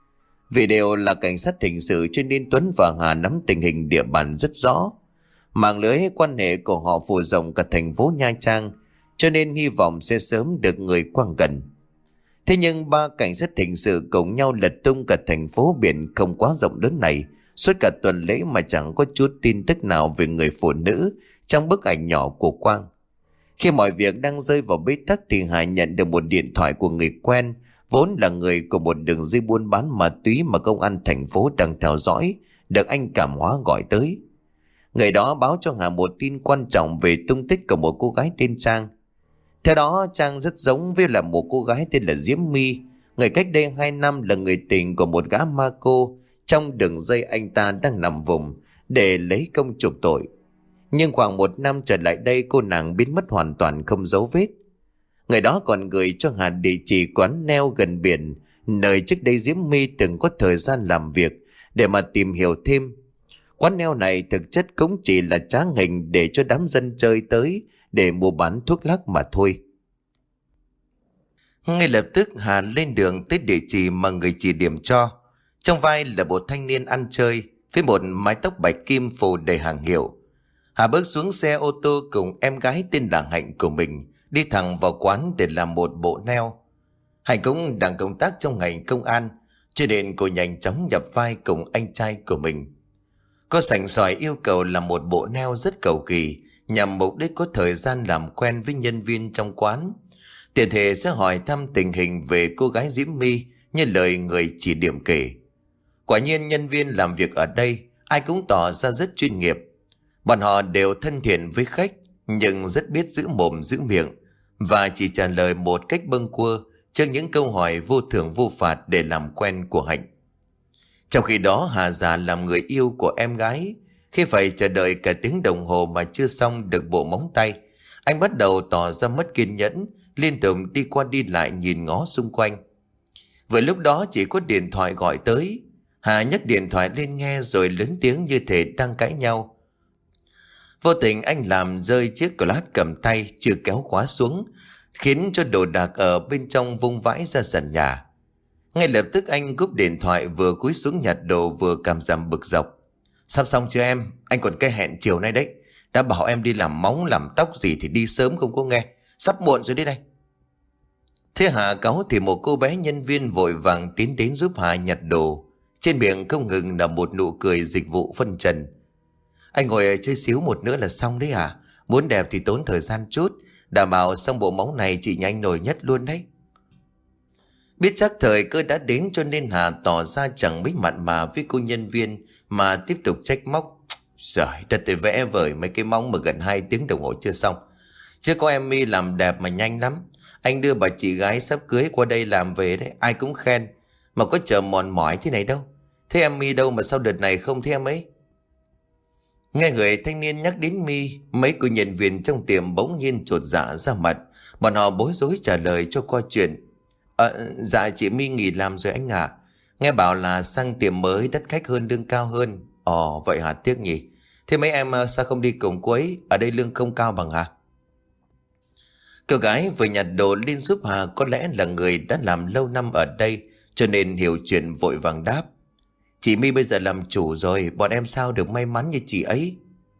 A: Vì đều là cảnh sát hình sự cho nên Tuấn và Hà nắm tình hình địa bàn rất rõ. Mạng lưới quan hệ của họ phủ rộng cả thành phố Nha Trang, cho nên hy vọng sẽ sớm được người Quang cần. Thế nhưng ba cảnh sát hình sự cùng nhau lật tung cả thành phố biển không quá rộng lớn này suốt cả tuần lễ mà chẳng có chút tin tức nào về người phụ nữ trong bức ảnh nhỏ của Quang. Khi mọi việc đang rơi vào bế tắc thì Hà nhận được một điện thoại của người quen, vốn là người của một đường dây buôn bán ma túy mà công an thành phố đang theo dõi, được anh Cảm Hóa gọi tới. Người đó báo cho Hà một tin quan trọng về tung tích của một cô gái tên Trang. Theo đó, Trang rất giống với là một cô gái tên là Diễm My, người cách đây hai năm là người tình của một gã ma cô trong đường dây anh ta đang nằm vùng để lấy công chuộc tội. Nhưng khoảng một năm trở lại đây, cô nàng biến mất hoàn toàn không dấu vết. Người đó còn gửi cho Hà địa chỉ quán neo gần biển, nơi trước đây Diễm My từng có thời gian làm việc, để mà tìm hiểu thêm. Quán neo này thực chất cũng chỉ là trá hình để cho đám dân chơi tới để mua bán thuốc lắc mà thôi. Ngay lập tức Hà lên đường tới địa chỉ mà người chỉ điểm cho. Trong vai là một thanh niên ăn chơi với một mái tóc bạch kim phủ đầy hàng hiệu. Hà bước xuống xe ô tô cùng em gái tên là Hạnh của mình, đi thẳng vào quán để làm một bộ neo. Hạnh cũng đang công tác trong ngành công an, cho nên cô nhanh chóng nhập vai cùng anh trai của mình. Cô sành sỏi yêu cầu làm một bộ neo rất cầu kỳ, nhằm mục đích có thời gian làm quen với nhân viên trong quán. Tiện thể sẽ hỏi thăm tình hình về cô gái Diễm My như lời người chỉ điểm kể. Quả nhiên nhân viên làm việc ở đây ai cũng tỏ ra rất chuyên nghiệp. Bọn họ đều thân thiện với khách, nhưng rất biết giữ mồm giữ miệng và chỉ trả lời một cách bâng quơ trước những câu hỏi vô thưởng vô phạt để làm quen của Hạnh. Trong khi đó Hà già làm người yêu của em gái, khi phải chờ đợi cả tiếng đồng hồ mà chưa xong được bộ móng tay, anh bắt đầu tỏ ra mất kiên nhẫn, liên tục đi qua đi lại nhìn ngó xung quanh. Vừa lúc đó chỉ có điện thoại gọi tới. Hà nhấc điện thoại lên nghe rồi lớn tiếng như thể đang cãi nhau. Vô tình anh làm rơi chiếc class cầm tay chưa kéo khóa xuống, khiến cho đồ đạc ở bên trong vung vãi ra sàn nhà. Ngay lập tức anh cúp điện thoại, vừa cúi xuống nhặt đồ vừa cảm giảm bực dọc. Sắp xong chưa em? Anh còn cái hẹn chiều nay đấy. Đã bảo em đi làm móng làm tóc gì thì đi sớm không có nghe. Sắp muộn rồi đấy đây. Thế Hà cáu thì một cô bé nhân viên vội vàng tiến đến giúp Hà nhặt đồ. Trên miệng không ngừng là một nụ cười dịch vụ phân trần. Anh ngồi chơi xíu một nữa là xong đấy à? Muốn đẹp thì tốn thời gian chút, đảm bảo xong bộ móng này chị nhanh nổi nhất luôn đấy. Biết chắc thời cơ đã đến cho nên Hà tỏ ra chẳng mấy mặn mà với cô nhân viên mà tiếp tục trách móc. Trời đất ơi, vẽ vời mấy cái móng mà gần hai tiếng đồng hồ chưa xong. Chứ có em My làm đẹp mà nhanh lắm. Anh đưa bà chị gái sắp cưới qua đây làm về đấy, ai cũng khen. Mà có chờ mòn mỏi thế này đâu. Thế em My đâu mà sao đợt này không thấy em ấy? Nghe người thanh niên nhắc đến My, mấy cô nhân viên trong tiệm bỗng nhiên chột dạ ra mặt. Bọn họ bối rối trả lời cho qua chuyện. À, dạ chị My nghỉ làm rồi anh ạ. À. Nghe bảo là sang tiệm mới đắt khách hơn, lương cao hơn. Ồ vậy hả, tiếc nhỉ. Thế mấy em sao không đi cùng cô ấy? Ở đây lương không cao bằng hả? Cô gái vừa nhặt đồ lên giúp Hà có lẽ là người đã làm lâu năm ở đây, cho nên hiểu chuyện vội vàng đáp. Chị My bây giờ làm chủ rồi, bọn em sao được may mắn như chị ấy.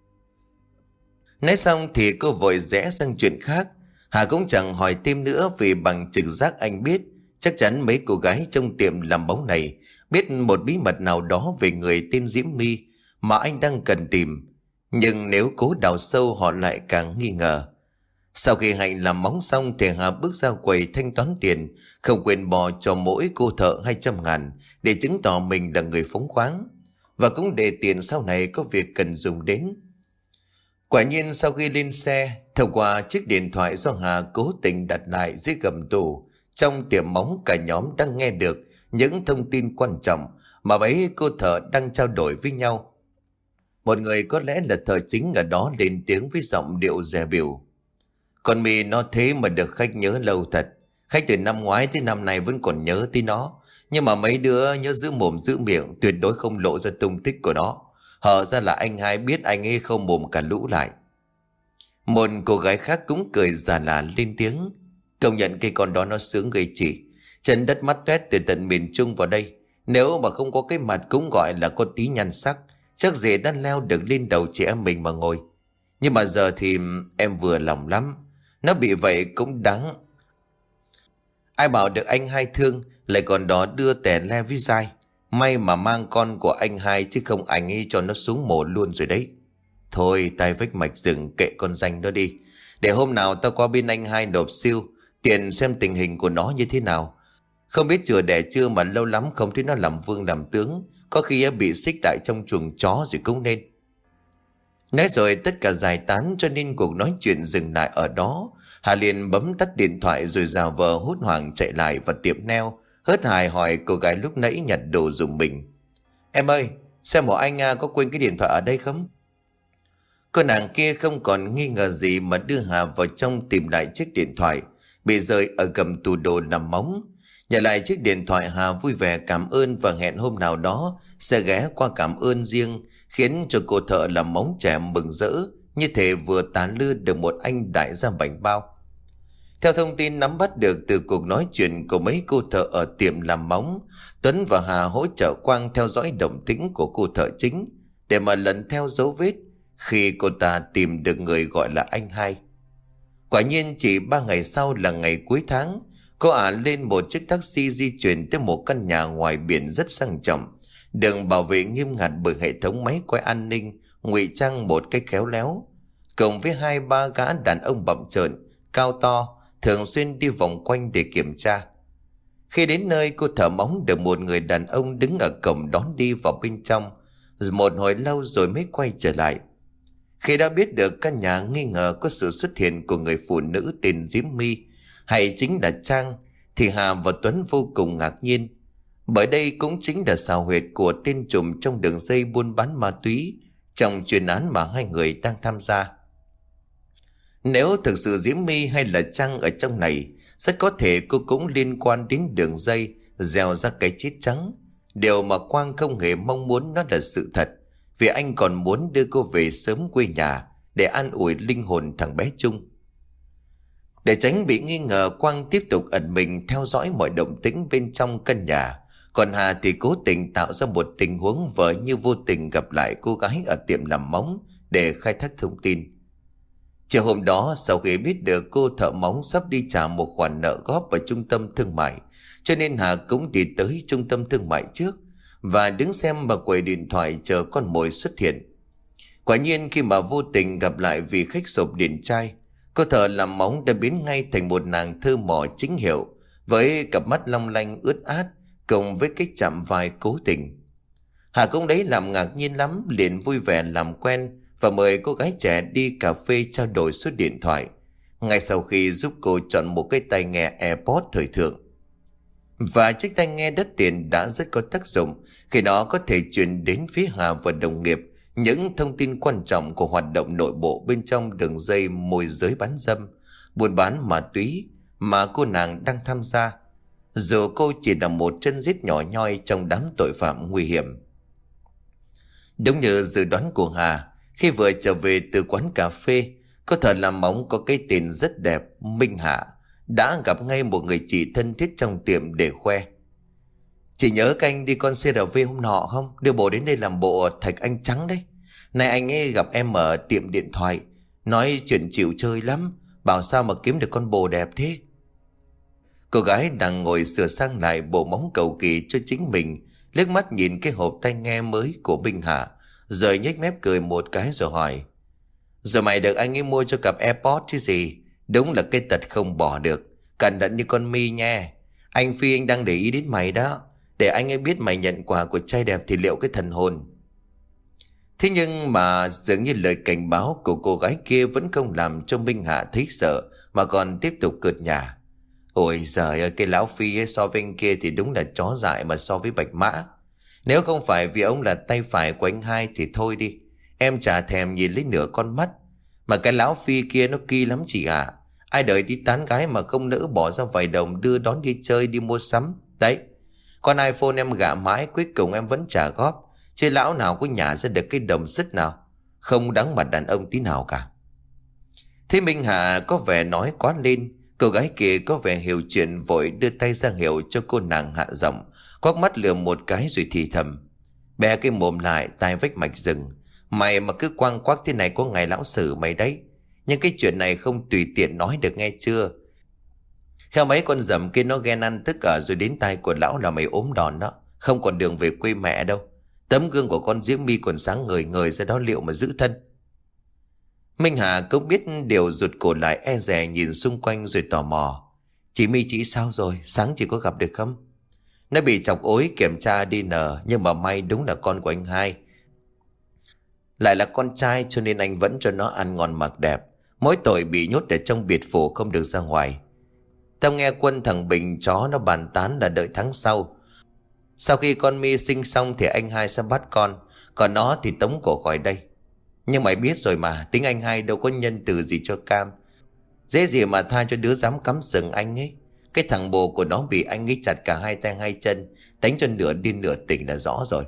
A: Nói xong thì cô vội rẽ sang chuyện khác. Hà cũng chẳng hỏi thêm nữa, vì bằng trực giác anh biết chắc chắn mấy cô gái trong tiệm làm bóng này biết một bí mật nào đó về người tên Diễm My mà anh đang cần tìm. Nhưng nếu cố đào sâu họ lại càng nghi ngờ. Sau khi Hạnh làm móng xong thì Hà bước ra quầy thanh toán tiền, không quên bỏ cho mỗi cô thợ hai trăm ngàn để chứng tỏ mình là người phóng khoáng, và cũng để tiền sau này có việc cần dùng đến. Quả nhiên sau khi lên xe, thông qua chiếc điện thoại do Hà cố tình đặt lại dưới gầm tủ trong tiệm móng, cả nhóm đang nghe được những thông tin quan trọng mà mấy cô thợ đang trao đổi với nhau. Một người có lẽ là thợ chính ở đó lên tiếng với giọng điệu dè bỉu: "Con My nó thế mà được khách nhớ lâu thật. Khách từ năm ngoái tới năm nay vẫn còn nhớ tới nó. Nhưng mà mấy đứa nhớ giữ mồm giữ miệng, tuyệt đối không lộ ra tung tích của nó. Hở ra là anh hai biết anh ấy không mồm cả lũ lại." Một cô gái khác cũng cười già là lên tiếng: "Công nhận cái con đó nó sướng gây chỉ. Chân đất mắt toét từ tận miền Trung vào đây. Nếu mà không có cái mặt cũng gọi là có tí nhan sắc, chắc dễ đã leo được lên đầu chị em mình mà ngồi. Nhưng mà giờ thì em vừa lòng lắm. Nó bị vậy cũng đáng. Ai bảo được anh hai thương, lại còn đó đưa tẻ le với dai. May mà mang con của anh hai, chứ không anh ấy cho nó xuống mồ luôn rồi đấy. Thôi tay vách mạch rừng, kệ con danh đó đi. Để hôm nào tao qua bên anh hai nộp siêu tiền xem tình hình của nó như thế nào. Không biết chừa đẻ chưa mà lâu lắm không thấy nó làm vương làm tướng. Có khi bị xích lại trong chuồng chó rồi cũng nên." Nói rồi tất cả giải tán, cho nên cuộc nói chuyện dừng lại ở đó. Hà liền bấm tắt điện thoại rồi rào vờ hốt hoảng chạy lại vào tiệm neo, hớt hải hỏi cô gái lúc nãy nhặt đồ dùng mình: "Em ơi, xem bộ anh à, có quên cái điện thoại ở đây không?" Cô nàng kia không còn nghi ngờ gì mà đưa Hà vào trong tìm lại chiếc điện thoại bị rơi ở gầm tủ đồ nằm móng. Nhận lại chiếc điện thoại, Hà vui vẻ cảm ơn và hẹn hôm nào đó sẽ ghé qua cảm ơn riêng, khiến cho cô thợ làm móng trẻ mừng rỡ như thể vừa tán lưa được một anh đại gia bánh bao. Theo thông tin nắm bắt được từ cuộc nói chuyện của mấy cô thợ ở tiệm làm móng, Tuấn và Hà hỗ trợ Quang theo dõi động tĩnh của cô thợ chính để mà lần theo dấu vết khi cô ta tìm được người gọi là anh hai. Quả nhiên chỉ ba ngày sau là ngày cuối tháng, cô ả lên một chiếc taxi di chuyển tới một căn nhà ngoài biển rất sang trọng, được bảo vệ nghiêm ngặt bởi hệ thống máy quay an ninh ngụy trang một cách khéo léo, cộng với hai ba gã đàn ông bặm trợn cao to thường xuyên đi vòng quanh để kiểm tra. Khi đến nơi, cô thợ móng được một người đàn ông đứng ở cổng đón đi vào bên trong, một hồi lâu rồi mới quay trở lại. Khi đã biết được căn nhà nghi ngờ có sự xuất hiện của người phụ nữ tên Diễm My, hay chính là Trang, thì Hà và Tuấn vô cùng ngạc nhiên, bởi đây cũng chính là xào huyệt của tên trùm trong đường dây buôn bán ma túy trong chuyên án mà hai người đang tham gia. Nếu thực sự Diễm My hay là Trang ở trong này, rất có thể cô cũng liên quan đến đường dây gieo ra cái chết trắng. Điều mà Quang không hề mong muốn nó là sự thật, vì anh còn muốn đưa cô về sớm quê nhà để an ủi linh hồn thằng bé Trung. Để tránh bị nghi ngờ, Quang tiếp tục ẩn mình theo dõi mọi động tĩnh bên trong căn nhà, còn Hà thì cố tình tạo ra một tình huống vờ như vô tình gặp lại cô gái ở tiệm làm móng để khai thác thông tin. Chiều hôm đó, sau khi biết được cô thợ móng sắp đi trả một khoản nợ góp ở trung tâm thương mại, cho nên Hà cũng đi tới trung tâm thương mại trước và đứng xem mà quầy điện thoại chờ con mồi xuất hiện. Quả nhiên khi mà vô tình gặp lại vị khách sộp điển trai, cô thợ làm móng đã biến ngay thành một nàng thơ mỏ chính hiệu, với cặp mắt long lanh ướt át cộng với cái chạm vai cố tình. Hà cũng đấy làm ngạc nhiên lắm, liền vui vẻ làm quen và mời cô gái trẻ đi cà phê trao đổi số điện thoại, ngay sau khi giúp cô chọn một cái tai nghe AirPods thời thượng. Và chiếc tai nghe đắt tiền đã rất có tác dụng khi nó có thể truyền đến phía Hà và đồng nghiệp những thông tin quan trọng của hoạt động nội bộ bên trong đường dây môi giới bán dâm, buôn bán ma túy mà cô nàng đang tham gia, dù cô chỉ là một chân rết nhỏ nhoi trong đám tội phạm nguy hiểm. Đúng như dự đoán của Hà, khi vừa trở về từ quán cà phê, cô thợ làm móng có cái tên rất đẹp, Minh Hạ, đã gặp ngay một người chị thân thiết trong tiệm để khoe. Chị nhớ các anh đi con xê rờ vê hôm nọ không? Đưa bồ đến đây làm bộ thạch anh trắng đấy. Này anh ấy gặp em ở tiệm điện thoại, nói chuyện chịu chơi lắm, bảo sao mà kiếm được con bồ đẹp thế. Cô gái đang ngồi sửa sang lại bộ móng cầu kỳ cho chính mình, liếc mắt nhìn cái hộp tai nghe mới của Minh Hạ, rồi nhếch mép cười một cái rồi hỏi: Rồi mày được anh ấy mua cho cặp AirPods chứ gì? Đúng là cái tật không bỏ được. Cẩn thận như con mi nha. Anh Phi anh đang để ý đến mày đó. Để anh ấy biết mày nhận quà của trai đẹp thì liệu cái thần hồn. Thế nhưng mà dường như lời cảnh báo của cô gái kia vẫn không làm cho Minh Hạ thấy sợ, mà còn tiếp tục cợt nhả: Ôi giời ơi, cái lão Phi ấy so với anh kia thì đúng là chó dại mà so với bạch mã. Nếu không phải vì ông là tay phải của anh hai thì thôi đi, em chả thèm nhìn lấy nửa con mắt. Mà cái lão Phi kia nó kỳ lắm chị ạ. À. Ai đời đi tán gái mà không nỡ bỏ ra vài đồng đưa đón đi chơi đi mua sắm. Đấy, con iPhone em gạ mãi cuối cùng em vẫn trả góp. Chứ lão nào có nhả ra được cái đồng sứt nào. Không đáng mặt đàn ông tí nào cả. Thế Minh Hà có vẻ nói quá lên. Cô gái kia có vẻ hiểu chuyện, vội đưa tay ra hiệu cho cô nàng hạ giọng, quắc mắt lườm một cái rồi thì thầm: Bè cái mồm lại, tai vách mạch rừng. Mày mà cứ quăng quắc thế này có ngày lão xử mày đấy. Nhưng cái chuyện này không tùy tiện nói được nghe chưa. Theo mấy con dầm kia nó ghen ăn tất cả rồi đến tai của lão là mày ốm đòn đó. Không còn đường về quê mẹ đâu. Tấm gương của con Diễm My còn sáng ngời ngời ra đó liệu mà giữ thân. Minh Hà cũng biết điều, rụt cổ lại e dè nhìn xung quanh rồi tò mò: Chị My chị sao rồi, sáng chị có gặp được không? Nó bị chọc ối kiểm tra a đê en, nhưng mà may đúng là con của anh hai. Lại là con trai cho nên anh vẫn cho nó ăn ngon mặc đẹp. Mỗi tội bị nhốt ở trong biệt phủ không được ra ngoài. Tao nghe Quân thằng Bình chó nó bàn tán là đợi tháng sau. Sau khi con My sinh xong thì anh hai sẽ bắt con, còn nó thì tống cổ khỏi đây. Nhưng mày biết rồi mà, tính anh hai đâu có nhân từ gì cho cam. Dễ gì mà tha cho đứa dám cắm sừng anh ấy. Cái thằng bồ của nó bị anh ấy chặt cả hai tay hai chân, đánh cho nửa điên nửa tỉnh là rõ rồi.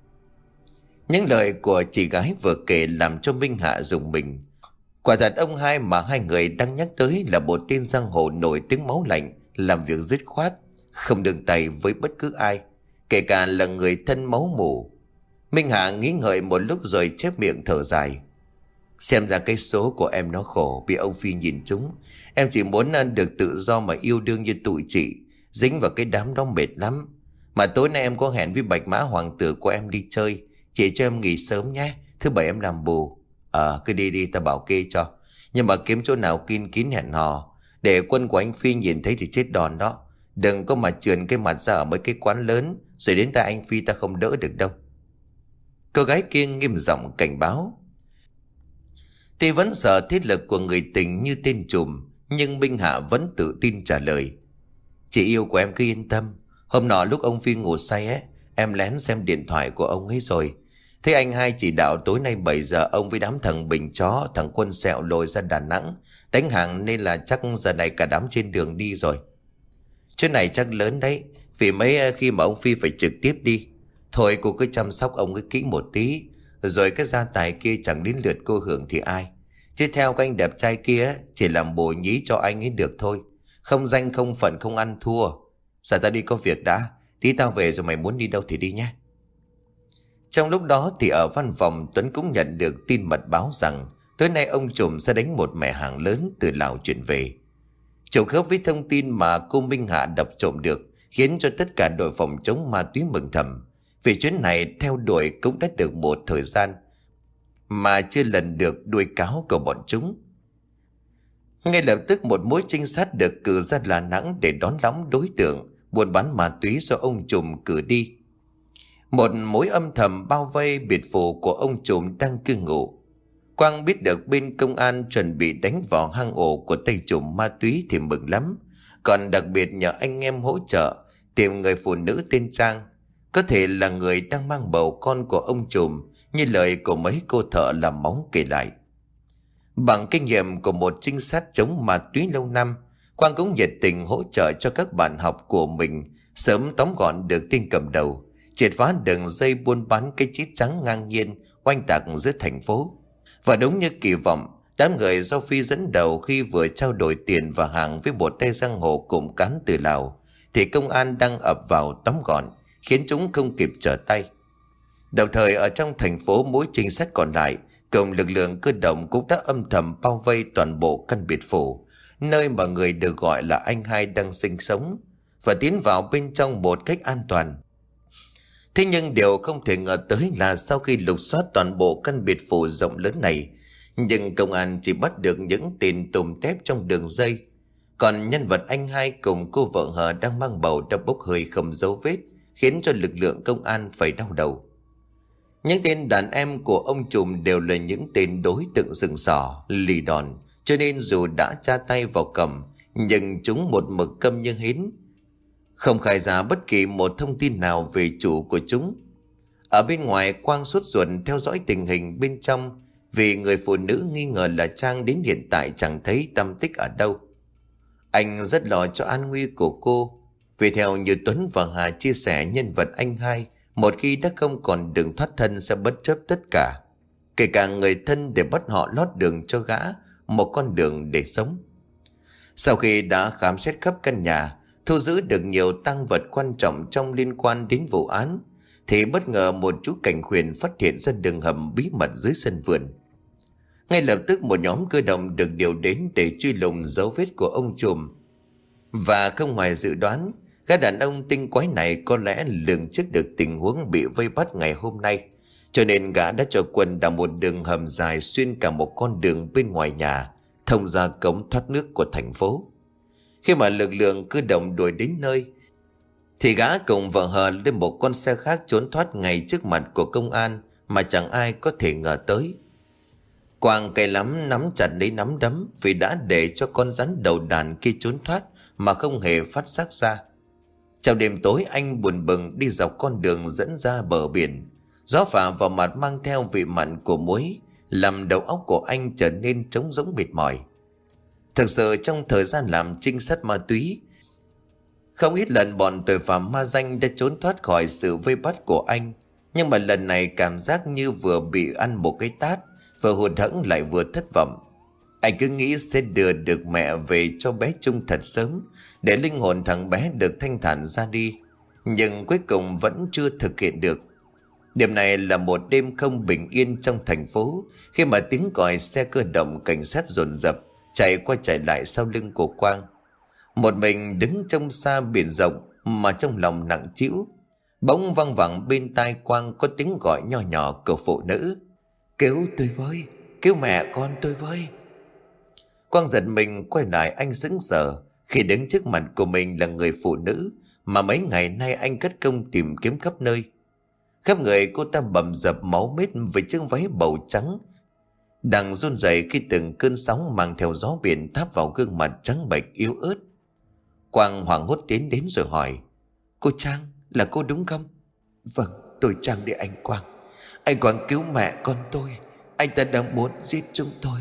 A: Những lời của chị gái vừa kể làm cho Minh Hạ rùng mình. Quả thật ông hai mà hai người đang nhắc tới là một tên giang hồ nổi tiếng máu lạnh, làm việc dứt khoát, không đừng tay với bất cứ ai, kể cả là người thân máu mủ. Minh Hạ nghĩ ngợi một lúc rồi chép miệng thở dài: Xem ra cái số của em nó khổ, bị ông Phi nhìn trúng. Em chỉ muốn được tự do mà yêu đương như tụi chị, dính vào cái đám đó mệt lắm. Mà tối nay em có hẹn với Bạch Mã hoàng tử của em đi chơi. Chị cho em nghỉ sớm nhé, thứ bảy em làm bù. Ờ cứ đi đi, ta bảo kê cho. Nhưng mà kiếm chỗ nào kín kín hẹn hò, để Quân của anh Phi nhìn thấy thì chết đòn đó. Đừng có mà trườn cái mặt ra ở mấy cái quán lớn, rồi đến tay anh Phi ta không đỡ được đâu. Cô gái kia nghiêm giọng cảnh báo. Tuy vẫn sợ thế lực của người tình như tên trùm, nhưng Minh Hạ vẫn tự tin trả lời: Chị yêu của em cứ yên tâm. Hôm nọ lúc ông Phi ngủ say ấy, em lén xem điện thoại của ông ấy rồi. Thế anh hai chỉ đạo tối nay bảy giờ ông với đám thằng Bình chó, thằng Quân sẹo lồi ra Đà Nẵng đánh hàng, nên là chắc giờ này cả đám trên đường đi rồi. Chuyện này chắc lớn đấy, vì mấy khi mà ông Phi phải trực tiếp đi. Thôi cô cứ chăm sóc ông ấy kỹ một tí, rồi cái gia tài kia chẳng đến lượt cô hưởng thì ai. Chứ theo cái anh đẹp trai kia chỉ làm bồ nhí cho anh ấy được thôi. Không danh không phận không ăn thua. Giờ tao đi có việc đã, tí tao về rồi mày muốn đi đâu thì đi nhé. Trong lúc đó thì ở văn phòng Tuấn cũng nhận được tin mật báo rằng tối nay ông trùm sẽ đánh một mẻ hàng lớn từ Lào chuyển về. Trùng khớp với thông tin mà cô Minh Hạ đọc trộm được, khiến cho tất cả đội phòng chống ma túy mừng thầm. Vì chuyến này theo đuổi cũng đã được một thời gian mà chưa lần được đuôi cáo của bọn chúng. Ngay lập tức một mũi trinh sát được cử ra Đà Nẵng để đón lõng đối tượng buôn bán ma túy do ông trùm cử đi. Một mối âm thầm bao vây biệt phủ của ông trùm đang cư ngụ. Quang biết được bên công an chuẩn bị đánh vào hang ổ của tay trùm ma túy thì mừng lắm. Còn đặc biệt nhờ anh em hỗ trợ tìm người phụ nữ tên Trang, có thể là người đang mang bầu con của ông trùm, như lời của mấy cô thợ làm móng kể lại. Bằng kinh nghiệm của một trinh sát chống ma túy lâu năm, Quang cũng nhiệt tình hỗ trợ cho các bạn học của mình sớm tóm gọn được tên cầm đầu, triệt phá đường dây buôn bán cây chít trắng ngang nhiên oanh tạc giữa thành phố. Và đúng như kỳ vọng, đám người do Phi dẫn đầu khi vừa trao đổi tiền và hàng với một tay giang hồ cụm cán từ Lào, thì công an đang ập vào tóm gọn, khiến chúng không kịp trở tay. Đồng thời ở trong thành phố, mỗi trinh sát còn lại cùng lực lượng cơ động cũng đã âm thầm bao vây toàn bộ căn biệt phủ, nơi mà người được gọi là anh hai đang sinh sống, và tiến vào bên trong một cách an toàn. Thế nhưng điều không thể ngờ tới là sau khi lục soát toàn bộ căn biệt phủ rộng lớn này, nhưng công an chỉ bắt được những tên tùm tép trong đường dây. Còn nhân vật anh hai cùng cô vợ hờ đang mang bầu đã bốc hơi không dấu vết, khiến cho lực lượng công an phải đau đầu. Những tên đàn em của ông trùm đều là những tên đối tượng sừng sỏ, lì đòn, cho nên dù đã tra tay vào cầm, nhưng chúng một mực câm như hến, không khai ra bất kỳ một thông tin nào về chủ của chúng. Ở bên ngoài, Quang sốt ruột theo dõi tình hình bên trong, vì người phụ nữ nghi ngờ là Trang đến hiện tại chẳng thấy tăm tích ở đâu. Anh rất lo cho an nguy của cô, vì theo như Tuấn và Hà chia sẻ, nhân vật anh hai một khi đã không còn đường thoát thân sẽ bất chấp tất cả, kể cả người thân, để bắt họ lót đường cho gã một con đường để sống. Sau khi đã khám xét khắp căn nhà, thu giữ được nhiều tang vật quan trọng trong liên quan đến vụ án, thì bất ngờ một chú cảnh khuyển phát hiện ra đường hầm bí mật dưới sân vườn. Ngay lập tức một nhóm cơ động được điều đến để truy lùng dấu vết của ông trùm. Và không ngoài dự đoán, gã đàn ông tinh quái này có lẽ lường trước được tình huống bị vây bắt ngày hôm nay, cho nên gã đã cho quân đào một đường hầm dài xuyên cả một con đường bên ngoài nhà, thông ra cống thoát nước của thành phố. Khi mà lực lượng cơ động đuổi đến nơi, thì gã cùng vợ hờ lên một con xe khác trốn thoát ngay trước mặt của công an mà chẳng ai có thể ngờ tới. Quang cay lắm nắm chặt lấy nắm đấm, vì đã để cho con rắn đầu đàn kia trốn thoát mà không hề phát giác ra. Trong đêm tối, anh buồn bực đi dọc con đường dẫn ra bờ biển. Gió phả vào mặt mang theo vị mặn của muối, làm đầu óc của anh trở nên trống rỗng mệt mỏi. Thực sự trong thời gian làm trinh sát ma túy, không ít lần bọn tội phạm ma danh đã trốn thoát khỏi sự vây bắt của anh. Nhưng mà lần này cảm giác như vừa bị ăn một cái tát, vừa hụt hẫng lại vừa thất vọng. Anh cứ nghĩ sẽ đưa được mẹ về cho bé Trung thật sớm, để linh hồn thằng bé được thanh thản ra đi. Nhưng cuối cùng vẫn chưa thực hiện được. Đêm này là một đêm không bình yên trong thành phố, khi mà tiếng còi xe cơ động cảnh sát dồn dập chạy qua chạy lại sau lưng của Quang. Một mình đứng trông xa biển rộng mà trong lòng nặng trĩu. Bỗng văng vẳng bên tai Quang có tiếng gọi nho nhỏ của phụ nữ: "Cứu tôi với, cứu mẹ con tôi với." Quang giật mình quay lại, anh sững sờ khi đứng trước mặt của mình là người phụ nữ mà mấy ngày nay anh cất công tìm kiếm khắp nơi. Khắp người cô ta bầm dập máu mết với chiếc váy bầu trắng đang run rẩy khi từng cơn sóng mang theo gió biển tháp vào gương mặt trắng bệch yếu ớt. Quang hoảng hốt tiến đến rồi hỏi: "Cô Trang, là cô đúng không?" "Vâng, tôi Trang đấy anh Quang. Anh Quang cứu mẹ con tôi. Anh ta đang muốn giết chúng tôi."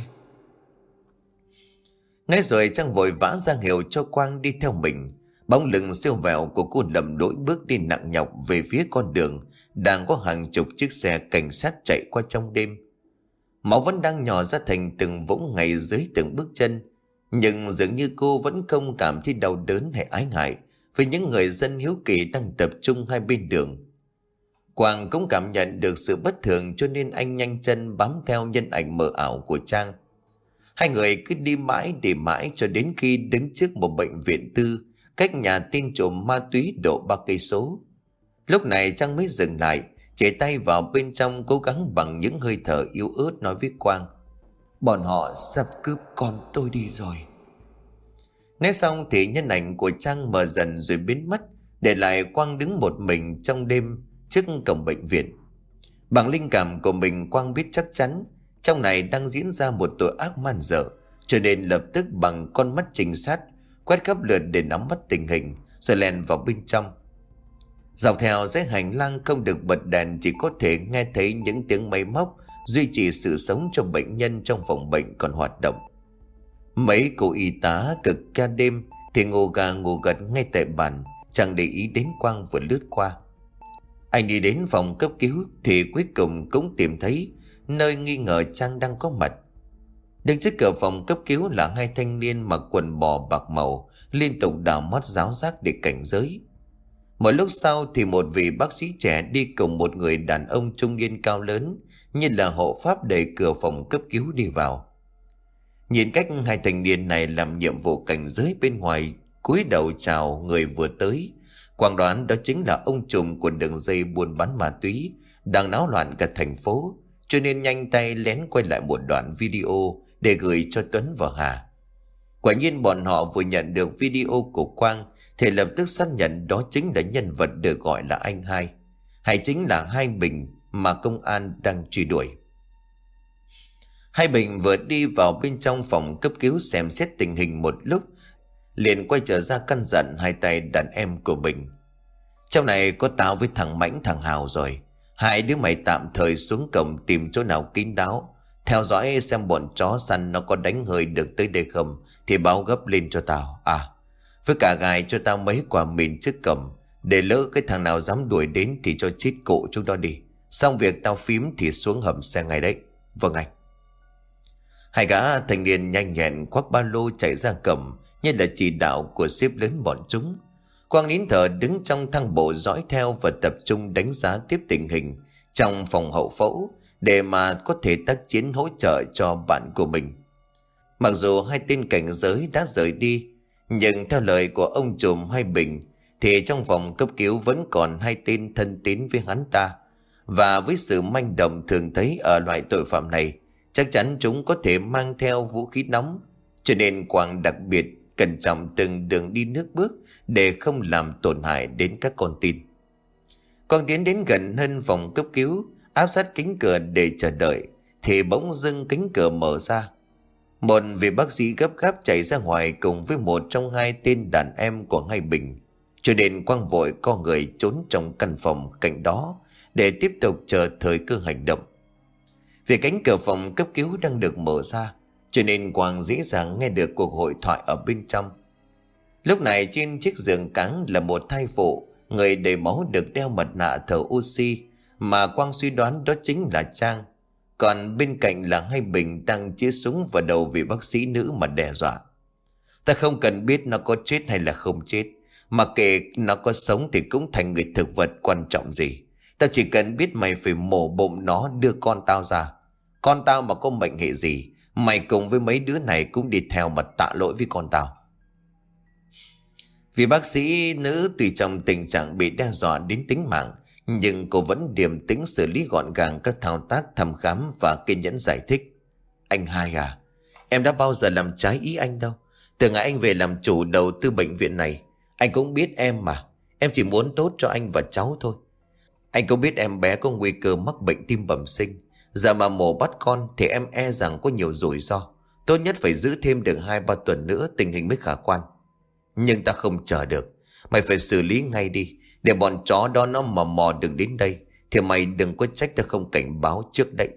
A: Nói rồi Trang vội vã ra hiệu cho Quang đi theo mình. Bóng lưng siêu vẹo của cô lầm lỗi bước đi nặng nhọc về phía con đường đang có hàng chục chiếc xe cảnh sát chạy qua trong đêm. Máu vẫn đang nhỏ ra thành từng vũng ngay dưới từng bước chân, nhưng dường như cô vẫn không cảm thấy đau đớn hay ái ngại với những người dân hiếu kỳ đang tập trung hai bên đường. Quang cũng cảm nhận được sự bất thường, cho nên anh nhanh chân bám theo nhân ảnh mờ ảo của Trang. Hai người cứ đi mãi đi mãi cho đến khi đứng trước một bệnh viện tư cách nhà tin trộm ma túy độ ba cây số. Lúc này Trang mới dừng lại, chĩa tay vào bên trong, cố gắng bằng những hơi thở yếu ớt nói với Quang: "Bọn họ sắp cướp con tôi đi rồi." Nói xong thì nhân ảnh của Trang mờ dần rồi biến mất, để lại Quang đứng một mình trong đêm trước cổng bệnh viện. Bằng linh cảm của mình, Quang biết chắc chắn trong này đang diễn ra một tội ác man dợ, cho nên lập tức bằng con mắt trinh sát quét khắp lượt để nắm bắt tình hình, rồi lèn vào bên trong. Dọc theo dãy hành lang không được bật đèn, chỉ có thể nghe thấy những tiếng máy móc duy trì sự sống cho bệnh nhân trong phòng bệnh còn hoạt động. Mấy cô y tá cực ca đêm thì ngủ gà ngủ gật ngay tại bàn, chẳng để ý đến Quang vừa lướt qua. Anh đi đến phòng cấp cứu thì cuối cùng cũng tìm thấy nơi nghi ngờ Trang đang có mặt. Đứng trước cửa phòng cấp cứu là hai thanh niên mặc quần bò bạc màu, liên tục đảo mắt giáo giác để cảnh giới. Một lúc sau thì một vị bác sĩ trẻ đi cùng một người đàn ông trung niên cao lớn, như là hộ pháp, đẩy cửa phòng cấp cứu đi vào. Nhìn cách hai thanh niên này làm nhiệm vụ cảnh giới bên ngoài, cúi đầu chào người vừa tới, Quang đoán đó chính là ông trùm của đường dây buôn bán ma túy đang náo loạn cả thành phố, cho nên nhanh tay lén quay lại một đoạn video để gửi cho Tuấn và Hà. Quả nhiên bọn họ vừa nhận được video của Quang thì lập tức xác nhận đó chính là nhân vật được gọi là anh Hai, hay chính là Hai Bình mà công an đang truy đuổi. Hai Bình vừa đi vào bên trong phòng cấp cứu xem xét tình hình một lúc, liền quay trở ra căn dặn hai tay đàn em của mình: "Trong này có tao với thằng Mãnh thằng Hào rồi. Hai đứa mày tạm thời xuống cổng tìm chỗ nào kín đáo, theo dõi xem bọn chó săn nó có đánh hơi được tới đây không thì báo gấp lên cho tao. À, với cả gài cho tao mấy quả mìn trước cổng, để lỡ cái thằng nào dám đuổi đến thì cho chết cụ chúng nó đi. Xong việc tao phím thì xuống hầm xe ngay đấy." "Vâng anh." Hai gã thanh niên nhanh nhẹn khoác ba lô chạy ra cổng như là chỉ đạo của sếp lớn bọn chúng. Quang nín thở đứng trong thang bộ dõi theo và tập trung đánh giá tiếp tình hình trong phòng hậu phẫu để mà có thể tác chiến hỗ trợ cho bạn của mình. Mặc dù hai tên cảnh giới đã rời đi, nhưng theo lời của ông trùm Hai Bình thì trong phòng cấp cứu vẫn còn hai tên thân tín với hắn ta. Và với sự manh động thường thấy ở loại tội phạm này, chắc chắn chúng có thể mang theo vũ khí nóng, cho nên Quang đặc biệt cẩn trọng từng đường đi nước bước để không làm tổn hại đến các con tin. Quang tiến đến gần hơn phòng cấp cứu, áp sát cánh cửa để chờ đợi, thì bỗng dưng cánh cửa mở ra. Một vị bác sĩ gấp gáp chạy ra ngoài cùng với một trong hai tên đàn em của Hai Bình, cho nên Quang vội co người trốn trong căn phòng cạnh đó để tiếp tục chờ thời cơ hành động. Vì cánh cửa phòng cấp cứu đang được mở ra, cho nên Quang dễ dàng nghe được cuộc hội thoại ở bên trong. Lúc này trên chiếc giường cáng là một thai phụ, người đầy máu được đeo mặt nạ thở oxy, mà Quang suy đoán đó chính là Trang. Còn bên cạnh là Hai Bình đang chĩa súng vào đầu vị bác sĩ nữ mà đe dọa: "Ta không cần biết nó có chết hay là không chết, mà kệ nó có sống thì cũng thành người thực vật, quan trọng gì. Tao chỉ cần biết mày phải mổ bụng nó đưa con tao ra. Con tao mà có mệnh hệ gì, mày cùng với mấy đứa này cũng đi theo mà tạ lỗi với con tao." Vì bác sĩ nữ tùy trong tình trạng bị đe dọa đến tính mạng, nhưng cô vẫn điềm tĩnh xử lý gọn gàng các thao tác thăm khám và kiên nhẫn giải thích: "Anh Hai à, em đã bao giờ làm trái ý anh đâu. Từ ngày anh về làm chủ đầu tư bệnh viện này, anh cũng biết em mà. Em chỉ muốn tốt cho anh và cháu thôi. Anh cũng biết em bé có nguy cơ mắc bệnh tim bẩm sinh. Giờ mà mổ bắt con thì em e rằng có nhiều rủi ro. Tốt nhất phải giữ thêm được hai ba tuần nữa tình hình mới khả quan. Nhưng ta không chờ được. Mày phải xử lý ngay đi. Để bọn chó đó nó mà mò được đến đây thì mày đừng có trách ta không cảnh báo trước đấy."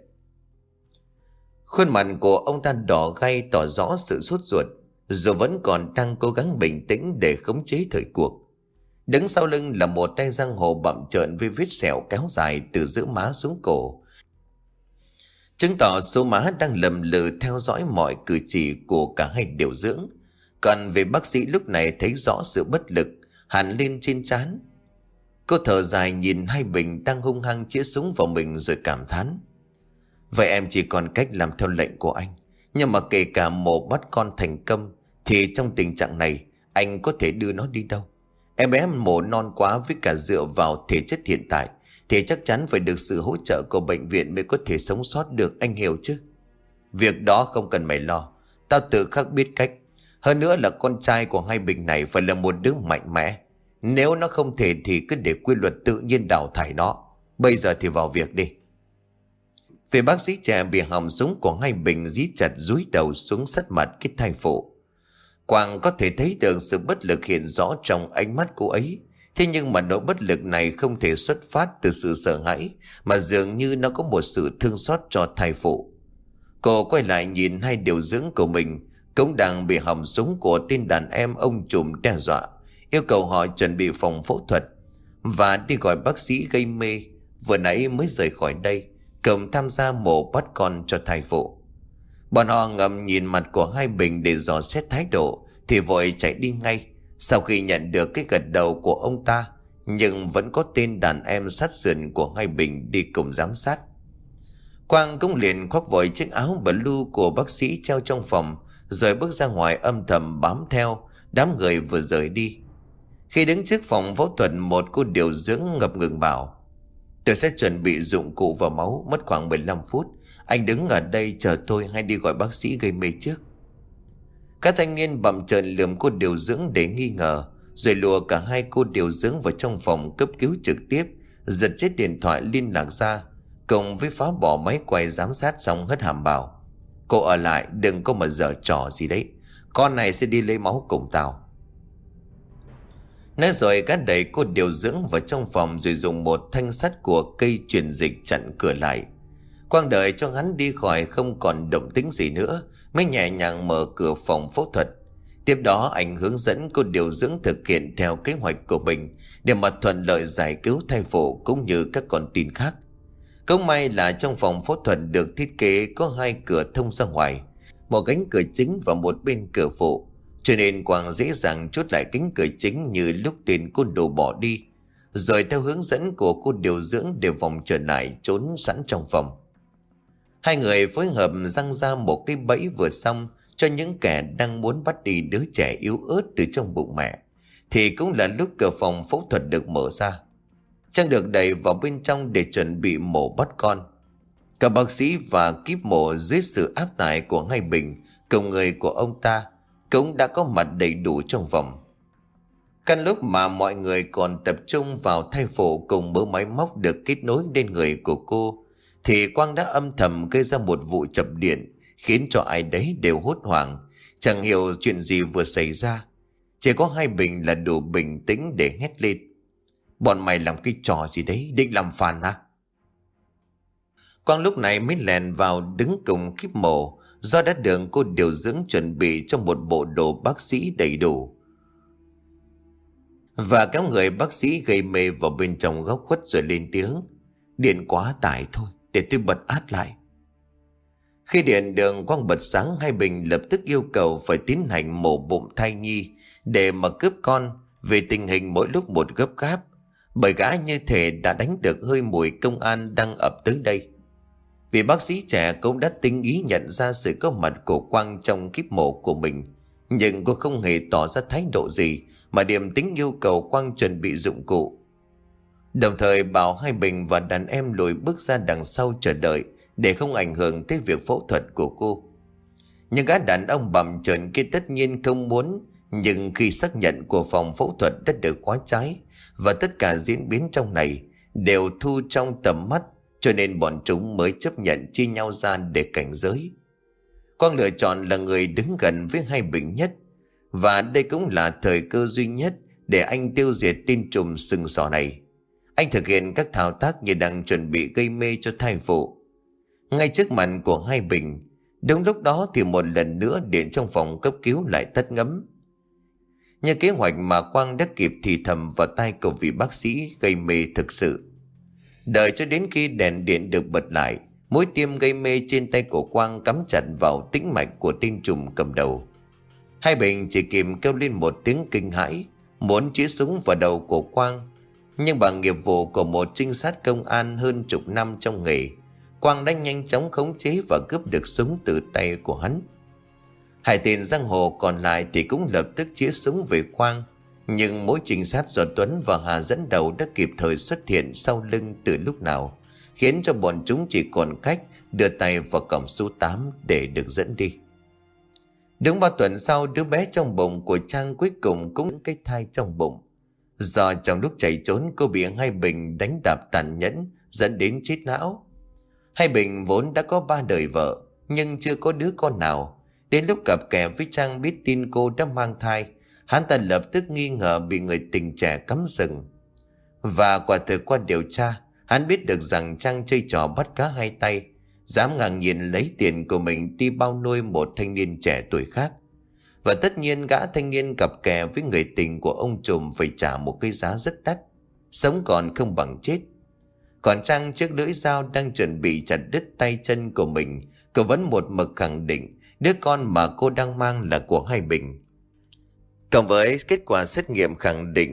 A: Khuôn mặt của ông ta đỏ gay tỏ rõ sự sốt ruột, dù vẫn còn đang cố gắng bình tĩnh để khống chế thời cuộc. Đứng sau lưng là một tay giang hồ bặm trợn với vết sẹo kéo dài từ giữa má xuống cổ, chứng tỏ số má đang lầm lừ theo dõi mọi cử chỉ của cả hai điều dưỡng. Còn về bác sĩ lúc này thấy rõ sự bất lực hằn lên trên trán. Cô thở dài nhìn Hai Bình đang hung hăng chĩa súng vào mình rồi cảm thán: "Vậy em chỉ còn cách làm theo lệnh của anh. Nhưng mà kể cả mổ bắt con thành công thì trong tình trạng này anh có thể đưa nó đi đâu? Em bé mổ non quá, với cả dựa vào thể chất hiện tại thì chắc chắn phải được sự hỗ trợ của bệnh viện mới có thể sống sót được, anh hiểu chứ? Việc đó không cần mày lo, tao tự khắc biết cách. Hơn nữa là con trai của Hai Bình này phải là một đứa mạnh mẽ. Nếu nó không thể thì cứ để quy luật tự nhiên đào thải nó. Bây giờ thì vào việc đi." Vì bác sĩ trẻ bị họng súng của Hai Bình dí chặt dúi đầu xuống sát mặt cái thai phụ. Quang có thể thấy được sự bất lực hiện rõ trong ánh mắt cô ấy. Thế nhưng mà nỗi bất lực này không thể xuất phát từ sự sợ hãi, mà dường như nó có một sự thương xót cho thai phụ. Cô quay lại nhìn hai điều dưỡng của mình cũng đang bị họng súng của tên đàn em ông trùm đe dọa, yêu cầu họ chuẩn bị phòng phẫu thuật và đi gọi bác sĩ gây mê vừa nãy mới rời khỏi đây, cùng tham gia mổ bắt con cho thai phụ. Bọn họ ngầm nhìn mặt của Hai Bình để dò xét thái độ thì vội chạy đi ngay. Sau khi nhận được cái gật đầu của ông ta, nhưng vẫn có tên đàn em sát sườn của Hai Bình đi cùng giám sát. Quang cũng liền khoác vội chiếc áo blue của bác sĩ treo trong phòng, rồi bước ra ngoài âm thầm bám theo đám người vừa rời đi. Khi đứng trước phòng phẫu thuật, một cô điều dưỡng ngập ngừng bảo: "Tôi sẽ chuẩn bị dụng cụ và máu, mất khoảng mười lăm phút. Anh đứng ở đây chờ tôi hay đi gọi bác sĩ gây mê trước?" Các thanh niên bặm trợn lườm cô điều dưỡng để nghi ngờ, rồi lùa cả hai cô điều dưỡng vào trong phòng cấp cứu trực tiếp, giật chiếc điện thoại liên lạc ra, cùng với phá bỏ máy quay giám sát, xong hất hàm bảo: "Cô ở lại, đừng có mà giở trò gì đấy. Con này sẽ đi lấy máu cùng tao." Nói rồi gã đẩy cô điều dưỡng vào trong phòng, rồi dùng một thanh sắt của cây truyền dịch chặn cửa lại. Quang đợi cho hắn đi khỏi không còn động tĩnh gì nữa, mới nhẹ nhàng mở cửa phòng phẫu thuật. Tiếp đó anh hướng dẫn cô điều dưỡng thực hiện theo kế hoạch của mình để mà thuận lợi giải cứu thai phụ cũng như các con tin khác. Cũng may là trong phòng phẫu thuật được thiết kế có hai cửa thông ra ngoài, một cánh cửa chính và một bên cửa phụ, cho nên Quang dễ dàng chốt lại cánh cửa chính như lúc tên côn đồ bỏ đi, rồi theo hướng dẫn của cô điều dưỡng để vòng trở lại trốn sẵn trong phòng. Hai người phối hợp giăng ra một cái bẫy vừa xong cho những kẻ đang muốn bắt đi đứa trẻ yếu ớt từ trong bụng mẹ, thì cũng là lúc cửa phòng phẫu thuật được mở ra. Trang được đẩy vào bên trong để chuẩn bị mổ bắt con. Cả bác sĩ và kíp mổ dưới sự áp tải của Hai Bình cùng người của ông ta cũng đã có mặt đầy đủ trong phòng. Căn lúc mà mọi người còn tập trung vào thai phụ cùng mớ máy móc được kết nối lên người của cô, thì Quang đã âm thầm gây ra một vụ chập điện, khiến cho ai đấy đều hốt hoảng, chẳng hiểu chuyện gì vừa xảy ra. Chỉ có Hai Bình là đủ bình tĩnh để hét lên: "Bọn mày làm cái trò gì đấy, định làm phản hả?" Quang lúc này mới lèn vào đứng cùng kíp mổ, do đã được cô điều dưỡng chuẩn bị cho một bộ đồ bác sĩ đầy đủ, và kéo người bác sĩ gây mê vào bên trong góc khuất rồi lên tiếng: "Điện quá tải thôi, để tôi bật át lại." Khi điện đường Quang bật sáng, Hai Bình lập tức yêu cầu phải tiến hành mổ bụng thai nhi để mà cướp con, vì tình hình mỗi lúc một gấp gáp, bởi gã như thể đã đánh được hơi mùi công an đang ập tới đây. Vì bác sĩ trẻ cũng đã tinh ý nhận ra sự có mặt của Quang trong kíp mổ của mình, nhưng cô không hề tỏ ra thái độ gì, mà điềm tĩnh yêu cầu Quang chuẩn bị dụng cụ, đồng thời bảo Hai Bình và đàn em lùi bước ra đằng sau chờ đợi để không ảnh hưởng tới việc phẫu thuật của cô. Nhưng gã đàn ông bầm trợn kia tất nhiên không muốn, nhưng khi xác nhận của phòng phẫu thuật đã được khóa trái và tất cả diễn biến trong này đều thu trong tầm mắt, cho nên bọn chúng mới chấp nhận chia nhau ra để cảnh giới. Quang lựa chọn là người đứng gần với Hai Bình nhất, và đây cũng là thời cơ duy nhất để anh tiêu diệt tên trùm sừng sỏ này. Anh thực hiện các thao tác như đang chuẩn bị gây mê cho thai phụ ngay trước mặt của Hai Bình. Đúng lúc đó thì một lần nữa điện trong phòng cấp cứu lại tắt ngấm. Như kế hoạch mà Quang đã kịp thì thầm vào tai của vị bác sĩ gây mê thực sự. Đợi cho đến khi đèn điện được bật lại, mũi tiêm gây mê trên tay của Quang cắm chặt vào tĩnh mạch của tên trùm cầm đầu. Hai Bình chỉ kịp kêu lên một tiếng kinh hãi, muốn chĩa súng vào đầu của Quang, nhưng bằng nghiệp vụ của một trinh sát công an hơn chục năm trong nghề, Quang đã nhanh chóng khống chế và cướp được súng từ tay của hắn. Hai tên giang hồ còn lại thì cũng lập tức chĩa súng về Quang, nhưng mỗi trinh sát do Tuấn và Hà dẫn đầu đã kịp thời xuất hiện sau lưng từ lúc nào, khiến cho bọn chúng chỉ còn cách đưa tay vào cổng số tám để được dẫn đi. Đúng ba tuần sau, đứa bé trong bụng của Trang cuối cùng cũng cái thai trong bụng. Do trong lúc chạy trốn, cô bị Hai Bình đánh đạp tàn nhẫn dẫn đến chết não. Hai Bình vốn đã có ba đời vợ nhưng chưa có đứa con nào. Đến lúc cặp kè với Trang biết tin cô đã mang thai, hắn ta lập tức nghi ngờ bị người tình trẻ cắm sừng. Và quả thực qua điều tra, hắn biết được rằng Trang chơi trò bắt cá hai tay, dám ngang nhiên lấy tiền của mình đi bao nuôi một thanh niên trẻ tuổi khác. Và tất nhiên gã thanh niên cặp kè với người tình của ông trùm phải trả một cái giá rất đắt, sống còn không bằng chết. Còn Trang trước lưỡi dao đang chuẩn bị chặt đứt tay chân của mình, cô vẫn một mực khẳng định đứa con mà cô đang mang là của Hai Bình. Cộng với kết quả xét nghiệm khẳng định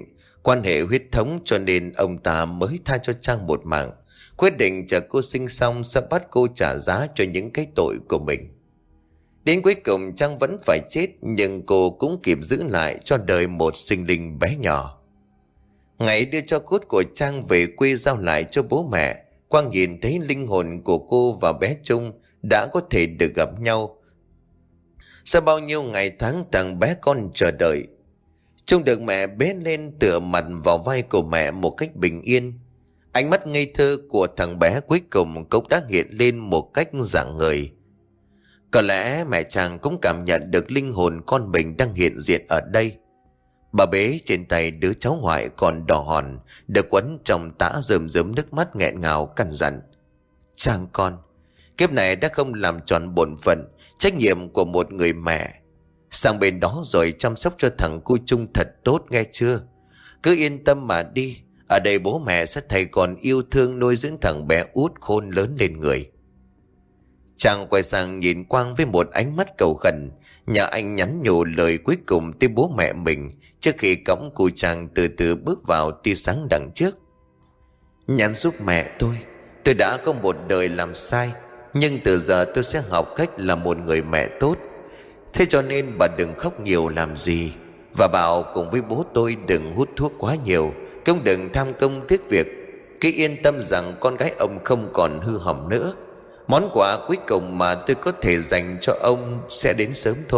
A: quan hệ huyết thống, cho nên ông ta mới tha cho Trang một mạng, quyết định chờ cô sinh xong sẽ bắt cô trả giá cho những cái tội của mình. Đến cuối cùng Trang vẫn phải chết, nhưng cô cũng kịp giữ lại cho đời một sinh linh bé nhỏ. Ngày đưa cho cốt của Trang về quê giao lại cho bố mẹ, Quang nhìn thấy linh hồn của cô và bé Trung đã có thể được gặp nhau. Sau bao nhiêu ngày tháng thằng bé con chờ đợi, Trung được mẹ bế lên tựa mặt vào vai của mẹ một cách bình yên. Ánh mắt ngây thơ của thằng bé cuối cùng cũng đã hiện lên một cách rạng ngời. Có lẽ mẹ chàng cũng cảm nhận được linh hồn con mình đang hiện diện ở đây. Bà bế trên tay đứa cháu ngoại còn đỏ hòn, được quấn trong tã rơm rớm nước mắt nghẹn ngào căn dặn: Trang con, kiếp này đã không làm tròn bổn phận, trách nhiệm của một người mẹ. Sang bên đó rồi chăm sóc cho thằng cu Trung thật tốt, nghe chưa? Cứ yên tâm mà đi, ở đây bố mẹ sẽ thầy còn yêu thương nuôi dưỡng thằng bé út khôn lớn lên người. Chàng quay sang nhìn Quang với một ánh mắt cầu khẩn, nhờ anh nhắn nhủ lời cuối cùng tới bố mẹ mình trước khi cõng cụ chàng từ từ bước vào tia sáng đằng trước. Nhắn giúp mẹ tôi, tôi đã có một đời làm sai, nhưng từ giờ tôi sẽ học cách là một người mẹ tốt. Thế cho nên bà đừng khóc nhiều làm gì, và bảo cùng với bố tôi đừng hút thuốc quá nhiều, cũng đừng tham công tiếc việc. Cứ yên tâm rằng con gái ông không còn hư hỏng nữa. Món quà cuối cùng mà tôi có thể dành cho ông sẽ đến sớm thôi.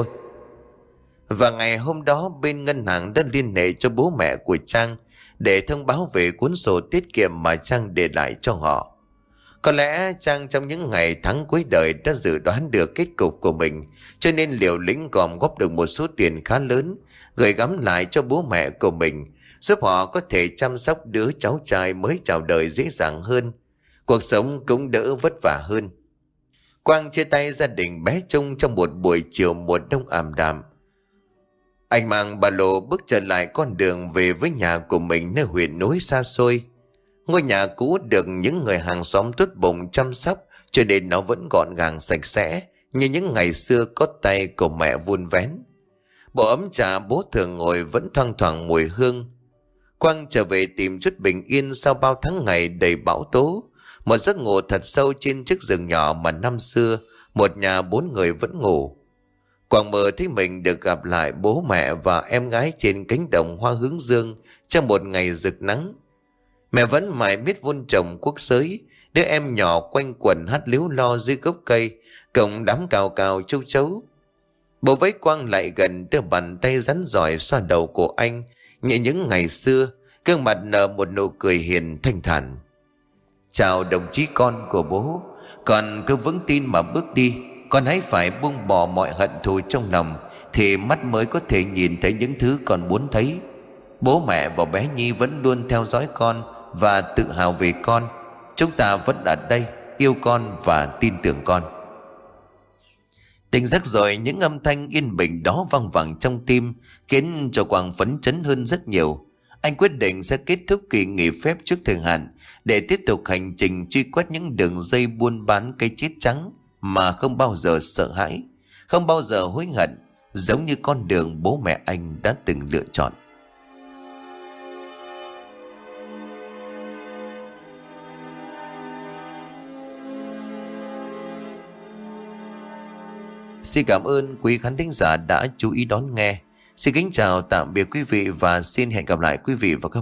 A: Và ngày hôm đó bên ngân hàng đã liên hệ cho bố mẹ của Trang để thông báo về cuốn sổ tiết kiệm mà Trang để lại cho họ. Có lẽ Trang trong những ngày tháng cuối đời đã dự đoán được kết cục của mình, cho nên liều lĩnh gom góp được một số tiền khá lớn, gửi gắm lại cho bố mẹ của mình, giúp họ có thể chăm sóc đứa cháu trai mới chào đời dễ dàng hơn, cuộc sống cũng đỡ vất vả hơn. Quang chia tay gia đình bé Trung trong một buổi chiều mùa đông ảm đạm. Anh mang ba lô bước trở lại con đường về với nhà của mình nơi huyện núi xa xôi. Ngôi nhà cũ được những người hàng xóm tốt bụng chăm sóc, cho nên nó vẫn gọn gàng sạch sẽ như những ngày xưa có tay của mẹ vun vén. Bộ ấm trà bố thường ngồi vẫn thoang thoảng mùi hương. Quang trở về tìm chút bình yên sau bao tháng ngày đầy bão tố, một giấc ngủ thật sâu trên chiếc giường nhỏ mà năm xưa một nhà bốn người vẫn ngủ. Quang mơ thấy mình được gặp lại bố mẹ và em gái trên cánh đồng hoa hướng dương trong một ngày rực nắng. Mẹ vẫn mải miết vun trồng cuốc xới, đứa em nhỏ quanh quần hát líu lo dưới gốc cây, cộng đám cào cào châu chấu. Bố với Quang lại gần, đưa bàn tay rắn giỏi xoa đầu của anh như những ngày xưa, gương mặt nở một nụ cười hiền thanh thản. Chào đồng chí con của bố, con cứ vững tin mà bước đi. Con hãy phải buông bỏ mọi hận thù trong lòng, thì mắt mới có thể nhìn thấy những thứ con muốn thấy. Bố mẹ và bé Nhi vẫn luôn theo dõi con và tự hào về con. Chúng ta vẫn ở đây, yêu con và tin tưởng con. Tỉnh giấc rồi, những âm thanh yên bình đó vang vẳng trong tim, khiến cho Quang phấn chấn hơn rất nhiều. Anh quyết định sẽ kết thúc kỳ nghỉ phép trước thời hạn để tiếp tục hành trình truy quét những đường dây buôn bán cái chết trắng mà không bao giờ sợ hãi, không bao giờ hối hận, giống như con đường bố mẹ anh đã từng lựa chọn. Xin cảm ơn quý khán thính giả đã chú ý đón nghe. Xin kính chào tạm biệt quý vị và xin hẹn gặp lại quý vị và các bạn.